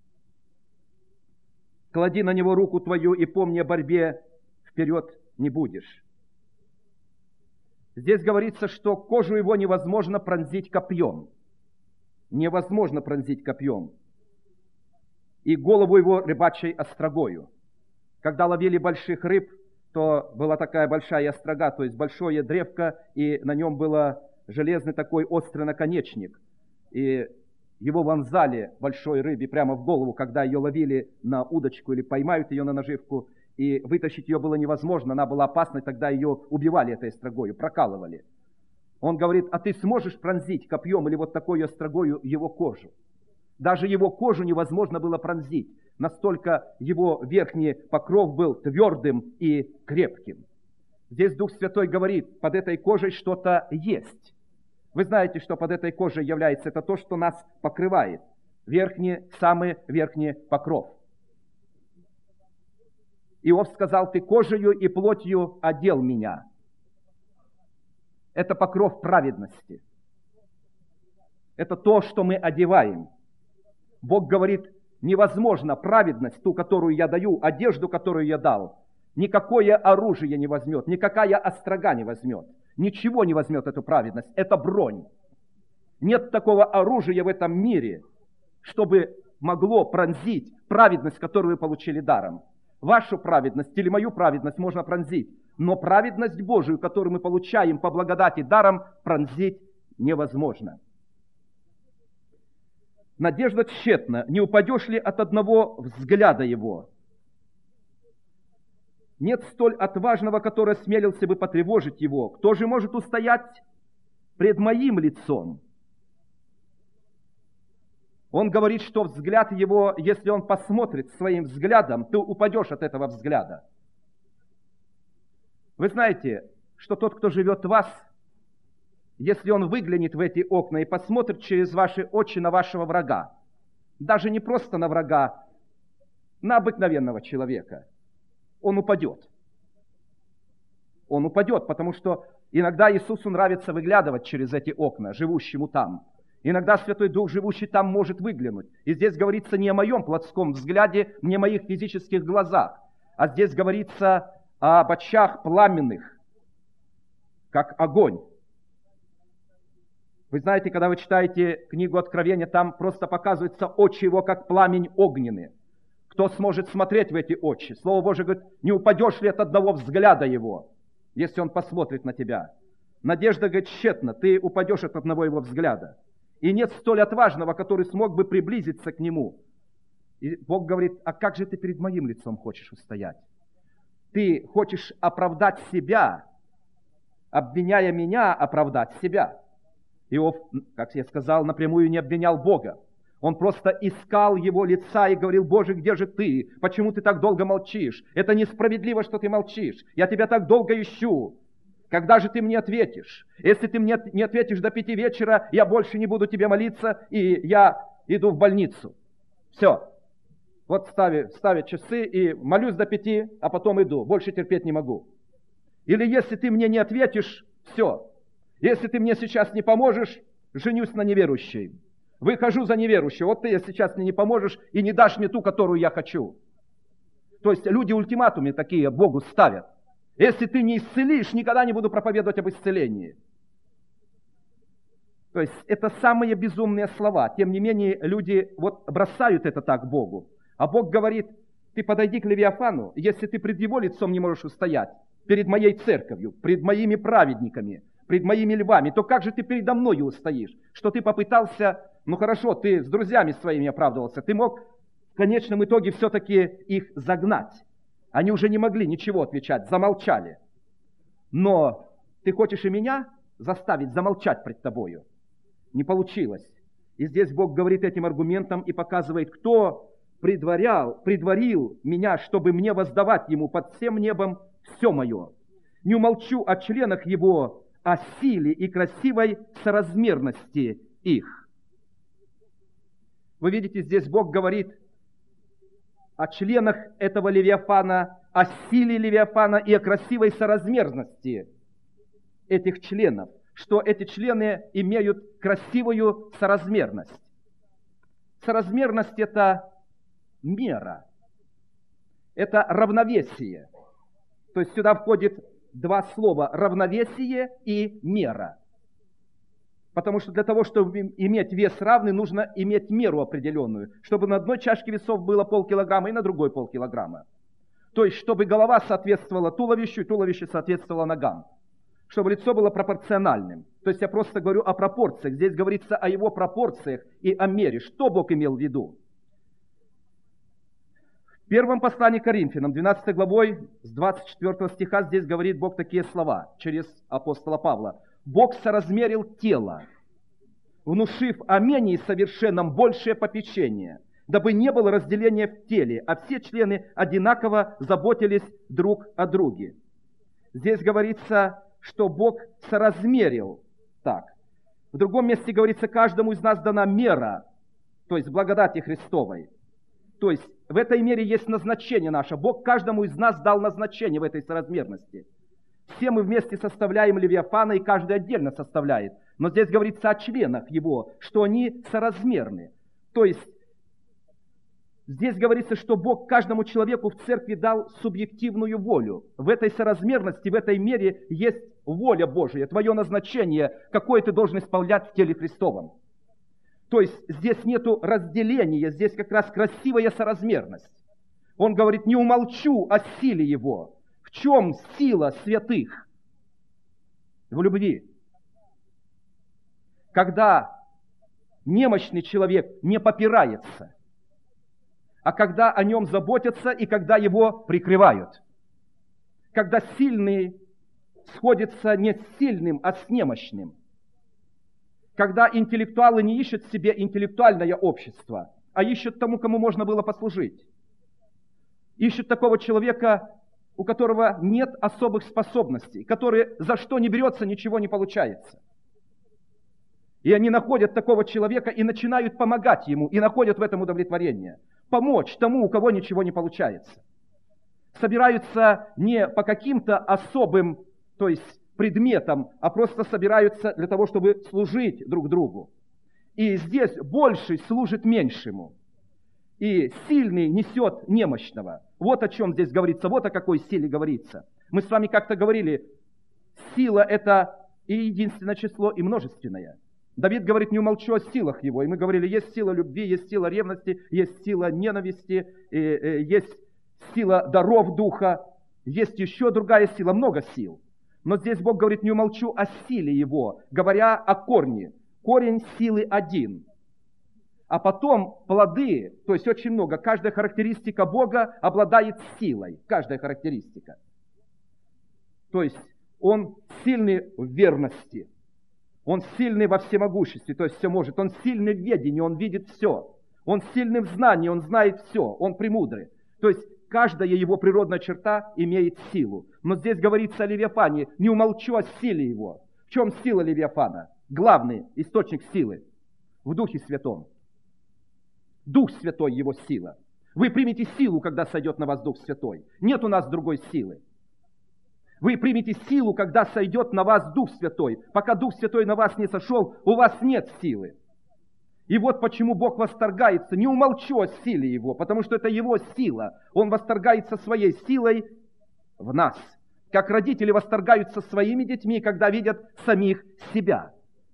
Клади на него руку твою и помни о борьбе, вперед не будешь. Здесь говорится, что кожу его невозможно пронзить копьем. Невозможно пронзить копьем. И голову его рыбачьей острогою. Когда ловили больших рыб, то была такая большая острога, то есть большое древко, и на нем был железный такой острый наконечник. И его вонзали большой рыбе прямо в голову, когда ее ловили на удочку или поймают ее на наживку, и вытащить ее было невозможно, она была опасной, тогда ее убивали этой острогою, прокалывали. Он говорит, а ты сможешь пронзить копьем или вот такой острогою его кожу? Даже его кожу невозможно было пронзить. Настолько его верхний покров был твердым и крепким. Здесь Дух Святой говорит, под этой кожей что-то есть. Вы знаете, что под этой кожей является это то, что нас покрывает. Верхний, самый верхний покров. Иов сказал, ты кожею и плотью одел меня. Это покров праведности. Это то, что мы одеваем. Бог говорит, невозможно праведность, ту, которую я даю, одежду, которую я дал. Никакое оружие не возьмет, никакая острога не возьмет. Ничего не возьмет эту праведность. Это бронь. Нет такого оружия в этом мире, чтобы могло пронзить праведность, которую вы получили даром. Вашу праведность или мою праведность можно пронзить, но праведность Божию, которую мы получаем по благодати даром, пронзить невозможно. Надежда тщетна, не упадешь ли от одного взгляда его? Нет столь отважного, который смелился бы потревожить его. Кто же может устоять пред моим лицом? Он говорит, что взгляд его, если он посмотрит своим взглядом, ты упадешь от этого взгляда. Вы знаете, что тот, кто живет в вас, если он выглянет в эти окна и посмотрит через ваши очи на вашего врага, даже не просто на врага, на обыкновенного человека, он упадет. Он упадет, потому что иногда Иисусу нравится выглядывать через эти окна, живущему там. Иногда Святой Дух, живущий там, может выглянуть. И здесь говорится не о моем плотском взгляде, не о моих физических глазах, а здесь говорится об очах пламенных, как огонь. Вы знаете, когда вы читаете книгу Откровения, там просто показываются очи его, как пламень огненный. Кто сможет смотреть в эти очи? Слово Божие говорит, не упадешь ли от одного взгляда его, если он посмотрит на тебя. Надежда, говорит, тщетна, ты упадешь от одного его взгляда. И нет столь отважного, который смог бы приблизиться к нему. И Бог говорит, а как же ты перед моим лицом хочешь устоять? Ты хочешь оправдать себя, обвиняя меня, оправдать себя. Иов, как я сказал, напрямую не обвинял Бога. Он просто искал его лица и говорил, Боже, где же ты? Почему ты так долго молчишь? Это несправедливо, что ты молчишь. Я тебя так долго ищу. Когда же ты мне ответишь? Если ты мне не ответишь до пяти вечера, я больше не буду тебе молиться, и я иду в больницу. Все. Вот ставят, ставят часы и молюсь до пяти, а потом иду. Больше терпеть не могу. Или если ты мне не ответишь, все. Если ты мне сейчас не поможешь, женюсь на неверующей. Выхожу за неверующую. Вот ты сейчас мне не поможешь и не дашь мне ту, которую я хочу. То есть люди ультиматумы такие Богу ставят. Если ты не исцелишь, никогда не буду проповедовать об исцелении. То есть это самые безумные слова. Тем не менее, люди вот бросают это так Богу. А Бог говорит, ты подойди к Левиафану, если ты пред его лицом не можешь устоять, перед моей церковью, пред моими праведниками, пред моими львами, то как же ты передо мною устоишь? Что ты попытался, ну хорошо, ты с друзьями своими оправдывался, ты мог в конечном итоге все-таки их загнать. Они уже не могли ничего отвечать, замолчали. Но ты хочешь и меня заставить замолчать пред тобою? Не получилось. И здесь Бог говорит этим аргументом и показывает, кто предварял, предварил меня, чтобы мне воздавать ему под всем небом все мое. Не умолчу о членах его, о силе и красивой соразмерности их. Вы видите, здесь Бог говорит о членах этого Левиафана, о силе Левиафана и о красивой соразмерности этих членов, что эти члены имеют красивую соразмерность. Соразмерность – это мера, это равновесие. То есть сюда входит два слова – равновесие и мера. Потому что для того, чтобы иметь вес равный, нужно иметь меру определенную. Чтобы на одной чашке весов было полкилограмма и на другой полкилограмма. То есть, чтобы голова соответствовала туловищу, и туловище соответствовало ногам. Чтобы лицо было пропорциональным. То есть, я просто говорю о пропорциях. Здесь говорится о его пропорциях и о мере. Что Бог имел в виду? В первом послании к Коринфянам, двенадцатой главой, с двадцать четвёртого стиха, здесь говорит Бог такие слова, через апостола Павла. Бог соразмерил тело, внушив о менее совершенном большее попечение, дабы не было разделения в теле, а все члены одинаково заботились друг о друге. Здесь говорится, что Бог соразмерил так. В другом месте говорится, каждому из нас дана мера, то есть благодати Христовой. То есть в этой мере есть назначение наше. Бог каждому из нас дал назначение в этой соразмерности. Все мы вместе составляем Левиафана, и каждый отдельно составляет. Но здесь говорится о членах его, что они соразмерны. То есть здесь говорится, что Бог каждому человеку в церкви дал субъективную волю. В этой соразмерности, в этой мере есть воля Божия, твое назначение, какое ты должен исполнять в теле Христовом. То есть здесь нету разделения, здесь как раз красивая соразмерность. Он говорит, не умолчу о силе его. В чем сила святых? В любви. Когда немощный человек не попирается, а когда о нем заботятся и когда его прикрывают. Когда сильный сходится не с сильным, а с немощным. Когда интеллектуалы не ищут себе интеллектуальное общество, а ищут тому, кому можно было послужить. Ищут такого человека, у которого нет особых способностей, который за что не берется, ничего не получается. И они находят такого человека и начинают помогать ему, и находят в этом удовлетворение. Помочь тому, у кого ничего не получается. Собираются не по каким-то особым, то есть предметам, а просто собираются для того, чтобы служить друг другу. И здесь больший служит меньшему. И сильный несет немощного. Вот о чем здесь говорится, вот о какой силе говорится. Мы с вами как-то говорили, сила – это и единственное число, и множественное. Давид говорит, не умолчу о силах его. И мы говорили, есть сила любви, есть сила ревности, есть сила ненависти, есть сила даров духа, есть еще другая сила, много сил. Но здесь Бог говорит, не умолчу о силе его, говоря о корне. Корень силы один. А потом плоды, то есть очень много. Каждая характеристика Бога обладает силой. Каждая характеристика. То есть Он сильный в верности. Он сильный во всемогуществе, то есть все может. Он сильный в ведении, Он видит все. Он сильный в знании, Он знает все. Он премудрый. То есть каждая его природная черта имеет силу. Но здесь говорится о Левиафане. Не умолчу о силе его. В чем сила Левиафана? Главный источник силы в Духе Святом. Дух Святой его сила. Вы примете силу, когда сойдет на вас Дух Святой. Нет у нас другой силы. Вы примете силу, когда сойдет на вас Дух Святой. Пока Дух Святой на вас не сошел, у вас нет силы. И вот почему Бог восторгается. Не умолчу о силе Его, потому что это Его сила. Он восторгается своей силой в нас. Как родители восторгаются своими детьми, когда видят самих себя.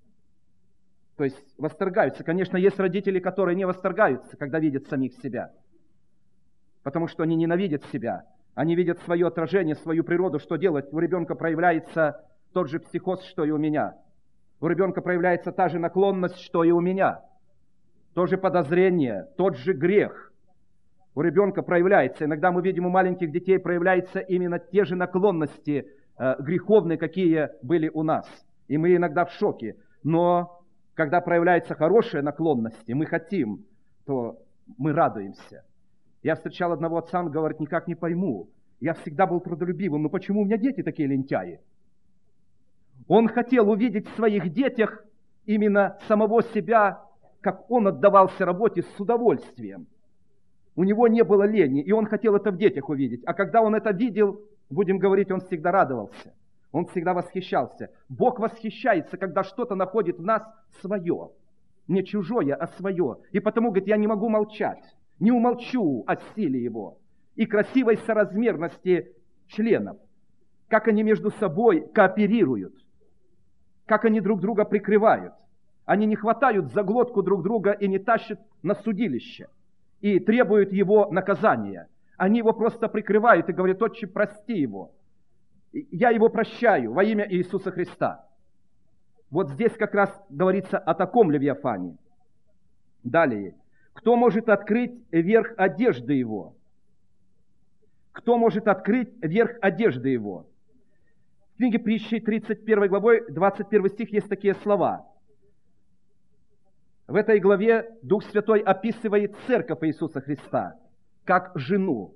То есть восторгаются. Конечно, есть родители, которые не восторгаются, когда видят самих себя. Потому что они ненавидят себя. Они видят свое отражение, свою природу. Что делать? У ребенка проявляется тот же психоз, что и у меня. У ребенка проявляется та же наклонность, что и у меня. То же подозрение, тот же грех. У ребенка проявляется. Иногда мы видим, у маленьких детей проявляются именно те же наклонности э, греховные, какие были у нас. И мы иногда в шоке. Но когда проявляются хорошие наклонности, мы хотим, то мы радуемся. Я встречал одного отца, он говорит, никак не пойму. Я всегда был трудолюбивым, но почему у меня дети такие лентяи? Он хотел увидеть в своих детях именно самого себя, как он отдавался работе с удовольствием. У него не было лени, и он хотел это в детях увидеть. А когда он это видел, будем говорить, он всегда радовался. Он всегда восхищался. Бог восхищается, когда что-то находит в нас свое. Не чужое, а свое. И потому, говорит, я не могу молчать. Не умолчу о силе Его. И красивой соразмерности членов. Как они между собой кооперируют. Как они друг друга прикрывают. Они не хватают за глотку друг друга и не тащат на судилище. И требуют его наказания. Они его просто прикрывают и говорят, отче, прости его. Я его прощаю во имя Иисуса Христа. Вот здесь как раз говорится о таком Левиафане. Далее. Кто может открыть верх одежды его? Кто может открыть верх одежды его? В книге Притчи тридцать первой главой, двадцать первый стих есть такие слова. В этой главе Дух Святой описывает церковь Иисуса Христа как жену.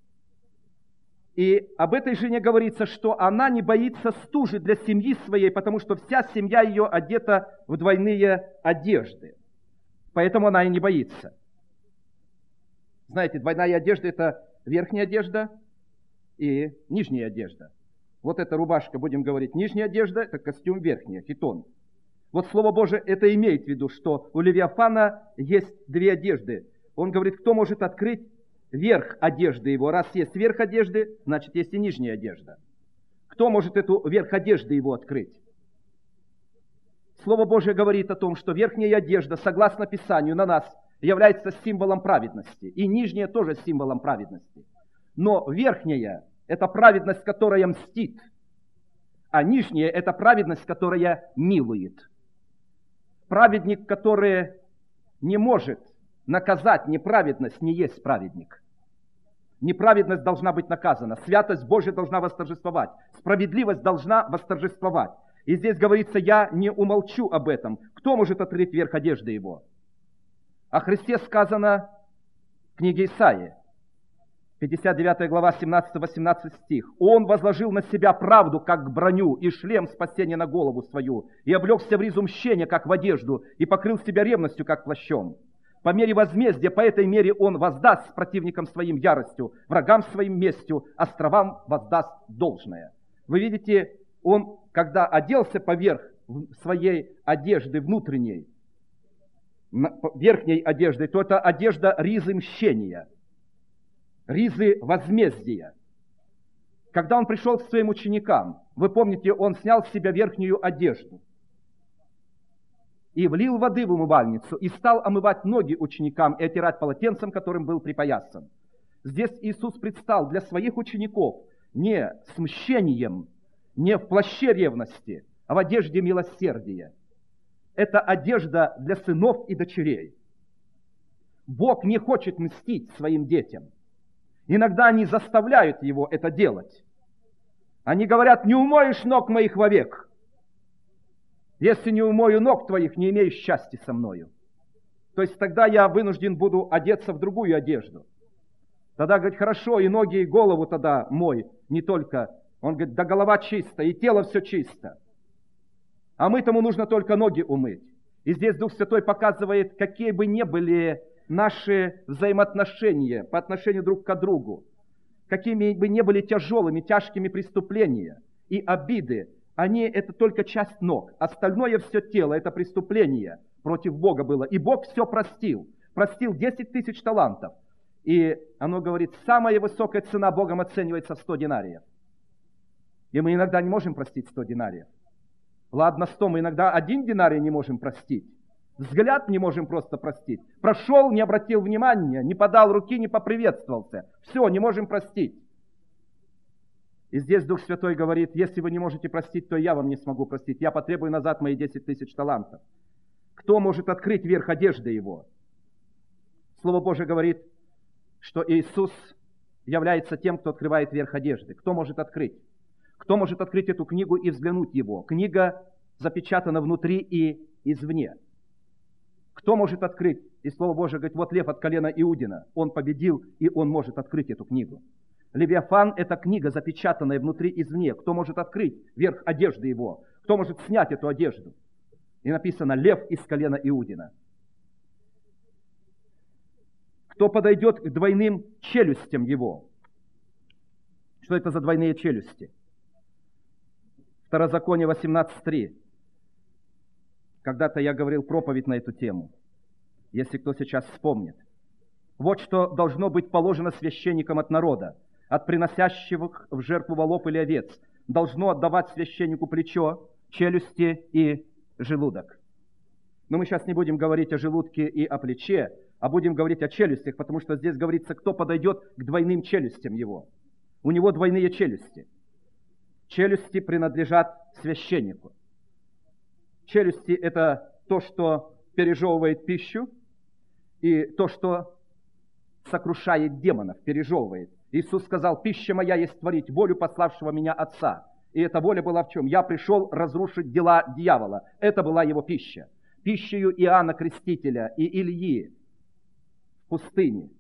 И об этой жене говорится, что она не боится стужи для семьи своей, потому что вся семья ее одета в двойные одежды. Поэтому она и не боится. Знаете, двойная одежда – это верхняя одежда и нижняя одежда. Вот эта рубашка, будем говорить, нижняя одежда – это костюм верхний, хитон. Вот Слово Божие это имеет в виду, что у Левиафана есть две одежды. Он говорит, кто может открыть верх одежды его? Раз есть верх одежды, значит есть и нижняя одежда. Кто может эту верх одежды его открыть? Слово Божие говорит о том, что верхняя одежда, согласно Писанию, на нас является символом праведности. И нижняя тоже символом праведности. Но верхняя – это праведность, которая мстит. А нижняя – это праведность, которая милует. Праведник, который не может наказать неправедность, не есть праведник. Неправедность должна быть наказана. Святость Божья должна восторжествовать. Справедливость должна восторжествовать. И здесь говорится, я не умолчу об этом. Кто может открыть верх одежды его? О Христе сказано в книге Исаии, пятьдесят девятая глава, семнадцатый-восемнадцатый стих. Он возложил на себя правду, как броню, и шлем спасения на голову свою, и облегся в ризу мщения, как в одежду, и покрыл себя ревностью, как плащом. По мере возмездия, по этой мере он воздаст противникам своим яростью, врагам своим местью, островам воздаст должное. Вы видите, он, когда оделся поверх своей одежды внутренней, верхней одежды, то это одежда ризы мщения, ризы возмездия. Когда он пришел к своим ученикам, вы помните, он снял с себя верхнюю одежду и влил воды в умывальницу, и стал омывать ноги ученикам и отирать полотенцем, которым был припоясан. Здесь Иисус предстал для своих учеников не с мщением, не в плаще ревности, а в одежде милосердия. Это одежда для сынов и дочерей. Бог не хочет мстить своим детям. Иногда они заставляют его это делать. Они говорят: не умоешь ног моих вовек. Если не умою ног твоих, не имеешь счастья со мною. То есть тогда я вынужден буду одеться в другую одежду. Тогда, говорит, хорошо, и ноги, и голову тогда мой, не только. Он говорит: да голова чиста, и тело все чисто. А мы-тому нужно только ноги умыть. И здесь Дух Святой показывает, какие бы ни были наши взаимоотношения по отношению друг к другу, какими бы ни были тяжелыми, тяжкими преступления и обиды, они это только часть ног. Остальное все тело, это преступление против Бога было. И Бог все простил. Простил десять тысяч талантов. И оно говорит, самая высокая цена Богом оценивается в сто динариев. И мы иногда не можем простить сто динариев. Ладно, сто, мы иногда один динарий не можем простить. Взгляд не можем просто простить. Прошел, не обратил внимания, не подал руки, не поприветствовался. Все, не можем простить. И здесь Дух Святой говорит: если вы не можете простить, то я вам не смогу простить. Я потребую назад мои десять тысяч талантов. Кто может открыть верх одежды его? Слово Божие говорит, что Иисус является тем, кто открывает верх одежды. Кто может открыть? Кто может открыть эту книгу и взглянуть в его? Книга запечатана внутри и извне. Кто может открыть? И Слово Божие говорит: вот лев от колена Иудина. Он победил, и он может открыть эту книгу. Левиафан – это книга, запечатанная внутри и извне. Кто может открыть верх одежды его? Кто может снять эту одежду? И написано: лев из колена Иудина. Кто подойдет к двойным челюстям его? Что это за двойные челюсти? Второзаконие восемнадцать три. Когда-то я говорил проповедь на эту тему, если кто сейчас вспомнит. Вот что должно быть положено священникам от народа. От приносящих в жертву волов или овец должно отдавать священнику плечо, челюсти и желудок. Но мы сейчас не будем говорить о желудке и о плече, а будем говорить о челюстях, потому что здесь говорится, кто подойдет к двойным челюстям его. У него двойные челюсти. Челюсти принадлежат священнику. Челюсти – это то, что пережевывает пищу, и то, что сокрушает демонов, пережевывает. Иисус сказал: пища моя есть творить волю пославшего меня Отца. И эта воля была в чем? Я пришел разрушить дела дьявола. Это была его пища. Пищею Иоанна Крестителя и Ильи в пустыне.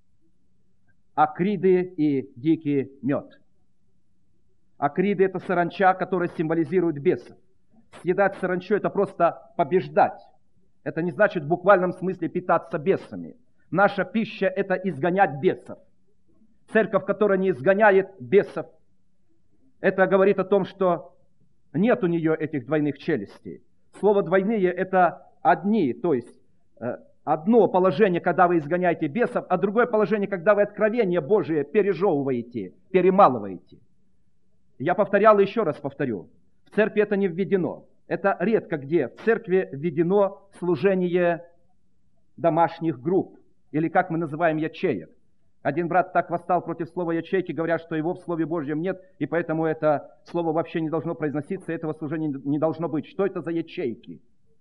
Акриды и дикий мед. Акриды – это саранча, которая символизирует бесов. Съедать саранчу – это просто побеждать. Это не значит в буквальном смысле питаться бесами. Наша пища – это изгонять бесов. Церковь, которая не изгоняет бесов, это говорит о том, что нет у нее этих двойных челюстей. Слово «двойные» – это одни, то есть одно положение, когда вы изгоняете бесов, а другое положение, когда вы откровение Божие пережевываете, перемалываете. Я повторял и еще раз повторю. В церкви это не введено. Это редко где в церкви введено служение домашних групп, или как мы называем ячеек. Один брат так восстал против слова ячейки, говоря, что его в Слове Божьем нет, и поэтому это слово вообще не должно произноситься, этого служения не должно быть. Что это за ячейки?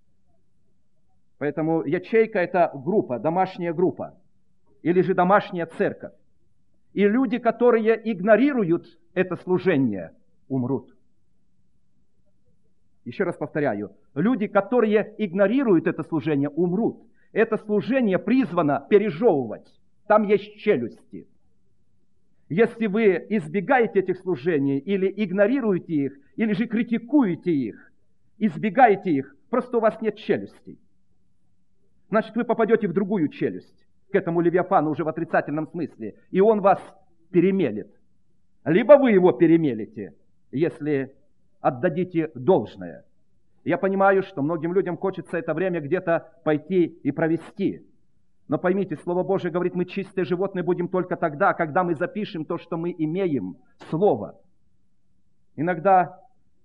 Поэтому ячейка – это группа, домашняя группа, или же домашняя церковь. И люди, которые игнорируют это служение, умрут. Еще раз повторяю, люди, которые игнорируют это служение, умрут. Это служение призвано пережевывать. Там есть челюсти. Если вы избегаете этих служений, или игнорируете их, или же критикуете их, избегаете их, просто у вас нет челюстей. Значит, вы попадете в другую челюсть, к этому Левиафану уже в отрицательном смысле, и он вас перемелет. Либо вы его перемелите, если отдадите должное. Я понимаю, что многим людям хочется это время где-то пойти и провести. Но поймите, Слово Божие говорит, мы чистые животные будем только тогда, когда мы запишем то, что мы имеем, Слово. Иногда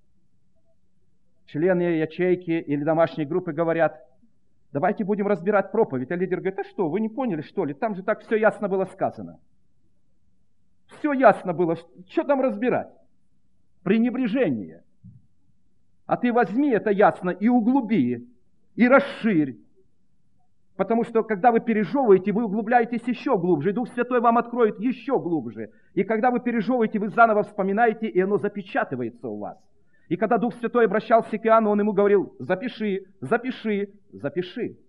члены ячейки или домашней группы говорят: давайте будем разбирать проповедь. А лидер говорит: а что, вы не поняли, что ли? Там же так все ясно было сказано. Все ясно было, что там разбирать? Пренебрежение. А ты возьми это ясно и углуби, и расширь. Потому что, когда вы пережевываете, вы углубляетесь еще глубже, и Дух Святой вам откроет еще глубже. И когда вы пережевываете, вы заново вспоминаете, и оно запечатывается у вас. И когда Дух Святой обращался к Иоанну, он ему говорил: запиши, запиши, запиши.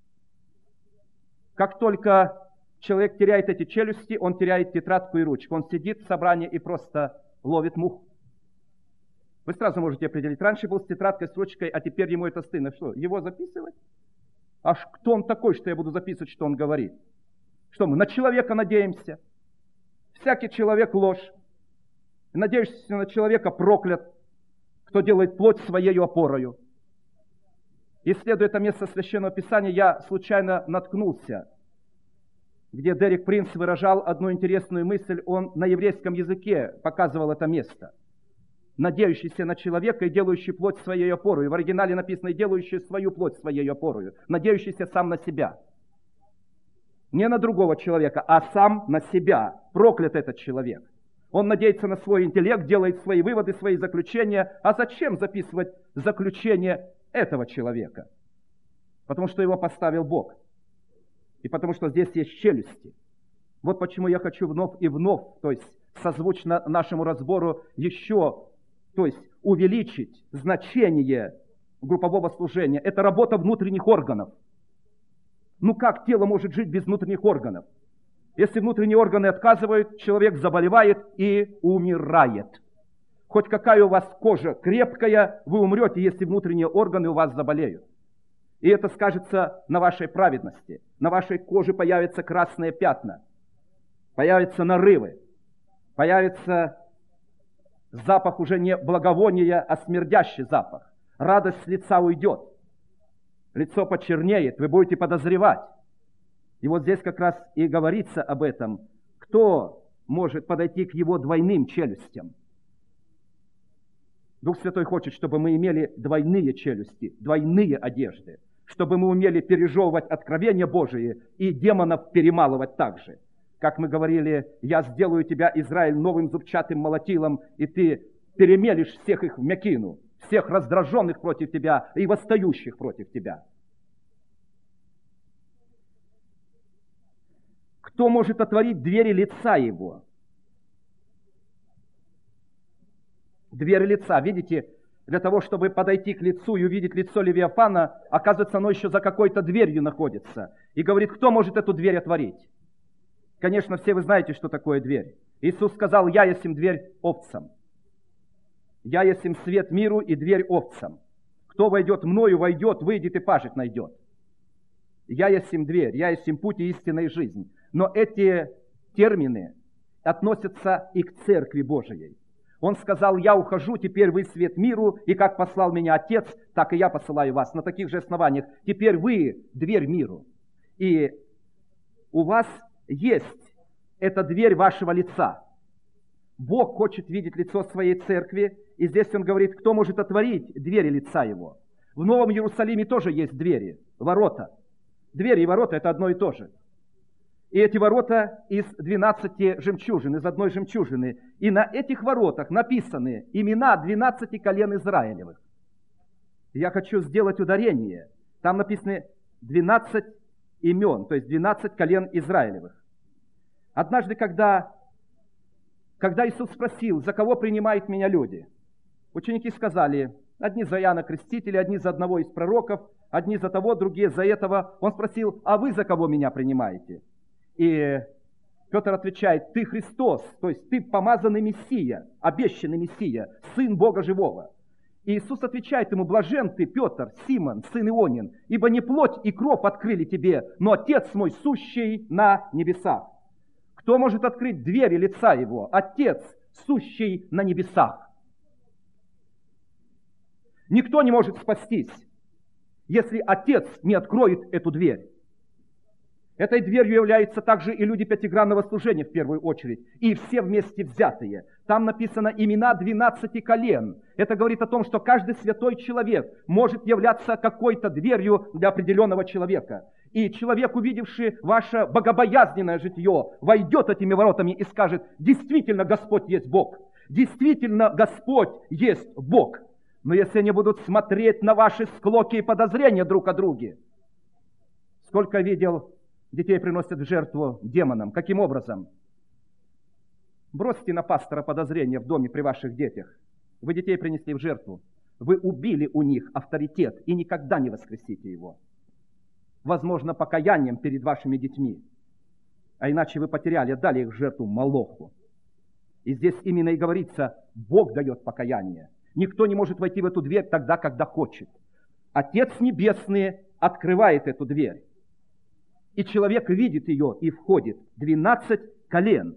Как только человек теряет эти челюсти, он теряет тетрадку и ручку. Он сидит в собрании и просто ловит мух. Вы сразу можете определить, раньше был с тетрадкой, с ручкой, а теперь ему это стыдно. Что, его записывать? Аж кто он такой, что я буду записывать, что он говорит? Что мы на человека надеемся? Всякий человек ложь. Надеешься на человека проклят, кто делает плоть своей опорою. Исследуя это место Священного Писания, я случайно наткнулся, где Дерек Принц выражал одну интересную мысль. Он на еврейском языке показывал это место. Надеющийся на человека и делающий плоть своей опорою. В оригинале написано: и делающий свою плоть своей опорою. Надеющийся сам на себя. Не на другого человека, а сам на себя. Проклят этот человек. Он надеется на свой интеллект, делает свои выводы, свои заключения. А зачем записывать заключение этого человека? Потому что его поставил Бог. И потому что здесь есть челюсти. Вот почему я хочу вновь и вновь, то есть созвучно нашему разбору, еще, то есть увеличить значение группового служения. Это работа внутренних органов. Ну как тело может жить без внутренних органов? Если внутренние органы отказывают, человек заболевает и умирает. Хоть какая у вас кожа крепкая, вы умрете, если внутренние органы у вас заболеют. И это скажется на вашей праведности. На вашей коже появятся красные пятна, появятся нарывы, появится запах уже не благовония, а смердящий запах. Радость с лица уйдет. Лицо почернеет, вы будете подозревать. И вот здесь как раз и говорится об этом. Кто может подойти к его двойным челюстям? Дух Святой хочет, чтобы мы имели двойные челюсти, двойные одежды, чтобы мы умели пережевывать откровения Божии и демонов перемалывать так же. Как мы говорили: я сделаю тебя, Израиль, новым зубчатым молотилом, и ты перемелешь всех их в мякину, всех раздраженных против тебя и восстающих против тебя. Кто может отворить двери лица его? Дверь лица, видите, для того, чтобы подойти к лицу и увидеть лицо Левиафана, оказывается, оно еще за какой-то дверью находится. И говорит: кто может эту дверь отворить? Конечно, все вы знаете, что такое дверь. Иисус сказал: я есмь дверь овцам. Я есмь свет миру и дверь овцам. Кто войдет мною, войдет, выйдет и пажить найдет. Я есмь дверь, я есмь путь и истина и жизнь. Но эти термины относятся и к Церкви Божией. Он сказал: я ухожу, теперь вы свет миру, и как послал меня Отец, так и я посылаю вас. На таких же основаниях. Теперь вы дверь миру. И у вас есть эта дверь вашего лица. Бог хочет видеть лицо своей церкви, и здесь он говорит: кто может отворить двери лица его? В Новом Иерусалиме тоже есть двери, ворота. Двери и ворота — это одно и то же. И эти ворота из двенадцати жемчужин, из одной жемчужины. И на этих воротах написаны имена двенадцати колен Израилевых. Я хочу сделать ударение. Там написаны двенадцать имен, то есть двенадцать колен Израилевых. Однажды, когда, когда Иисус спросил: за кого принимают меня люди? Ученики сказали: одни за Иоанна Крестителя, одни за одного из пророков, одни за того, другие за этого. Он спросил: а вы за кого меня принимаете? И Петр отвечает: ты Христос, то есть ты помазанный Мессия, обещанный Мессия, Сын Бога Живого. И Иисус отвечает ему: блажен ты, Петр, Симон, сын Ионин, ибо не плоть и кровь открыли тебе, но Отец мой, сущий на небесах. Кто может открыть двери лица его? Отец, сущий на небесах. Никто не может спастись, если Отец не откроет эту дверь. Этой дверью являются также и люди пятигранного служения в первую очередь, и все вместе взятые. Там написано имена двенадцати колен. Это говорит о том, что каждый святой человек может являться какой-то дверью для определенного человека. И человек, увидевший ваше богобоязненное житие, войдет этими воротами и скажет: действительно Господь есть Бог. Действительно Господь есть Бог. Но если они будут смотреть на ваши склоки и подозрения друг о друге, Сколько видел, детей приносят в жертву демонам. Каким образом? Бросьте на пастора подозрения в доме при ваших детях. Вы детей принесли в жертву. Вы убили у них авторитет и никогда не воскресите его. Возможно, покаянием перед вашими детьми. А иначе вы потеряли, отдали их в жертву Молоху. И здесь именно и говорится, Бог дает покаяние. Никто не может войти в эту дверь тогда, когда хочет. Отец Небесный открывает эту дверь. И человек видит ее и входит. Двенадцать колен.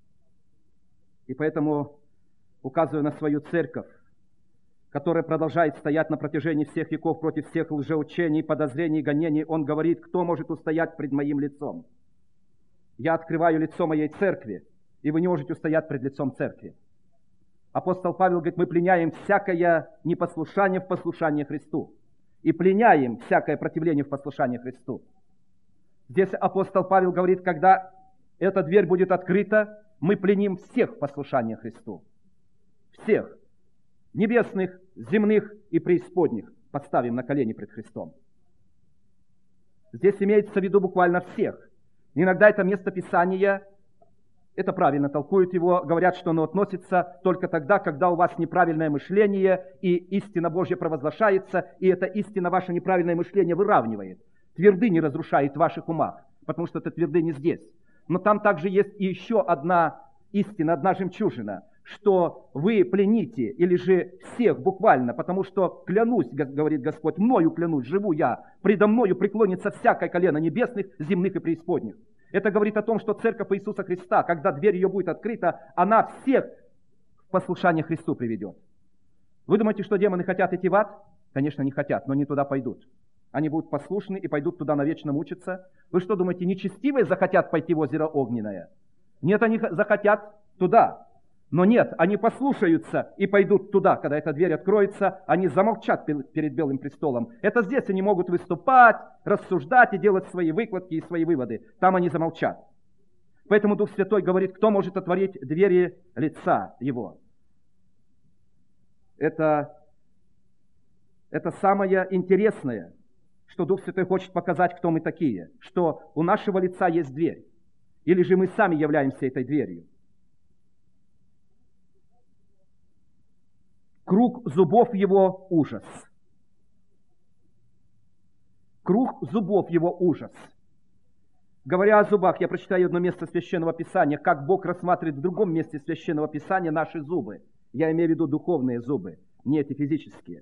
И поэтому, указывая на свою церковь, которая продолжает стоять на протяжении всех веков против всех лжеучений, подозрений, гонений, он говорит, кто может устоять пред моим лицом? Я открываю лицо моей церкви, и вы не можете устоять пред лицом церкви. Апостол Павел говорит, мы пленяем всякое непослушание в послушание Христу. И пленяем всякое противление в послушании Христу. Здесь апостол Павел говорит, когда эта дверь будет открыта, мы пленим всех в послушание Христу. Всех. Небесных, земных и преисподних поставим на колени пред Христом. Здесь имеется в виду буквально всех. Иногда это место Писания, это правильно толкуют его, говорят, что оно относится только тогда, когда у вас неправильное мышление, и истина Божья провозглашается, и это истина ваше неправильное мышление выравнивает. Твердыни разрушает в ваших умах, потому что это твердыни здесь. Но там также есть и еще одна истина, одна жемчужина, что вы плените, или же всех буквально, потому что клянусь, говорит Господь, мною клянусь, живу я, предо мною преклонится всякое колено небесных, земных и преисподних. Это говорит о том, что церковь Иисуса Христа, когда дверь ее будет открыта, она всех в послушание Христу приведет. Вы думаете, что демоны хотят идти в ад? Конечно, не хотят, но не туда пойдут. Они будут послушны и пойдут туда навечно мучиться. Вы что думаете, нечестивые захотят пойти в озеро Огненное? Нет, они захотят туда. Но нет, они послушаются и пойдут туда, когда эта дверь откроется, они замолчат перед Белым престолом. Это здесь они могут выступать, рассуждать и делать свои выкладки и свои выводы. Там они замолчат. Поэтому Дух Святой говорит, кто может отворить двери лица Его. Это, это самое интересное, что Дух Святой хочет показать, кто мы такие. Что у нашего лица есть дверь. Или же мы сами являемся этой дверью. Круг зубов его ужас. Круг зубов его ужас. Говоря о зубах, я прочитаю одно место Священного Писания, как Бог рассматривает в другом месте Священного Писания наши зубы. Я имею в виду духовные зубы, не эти физические.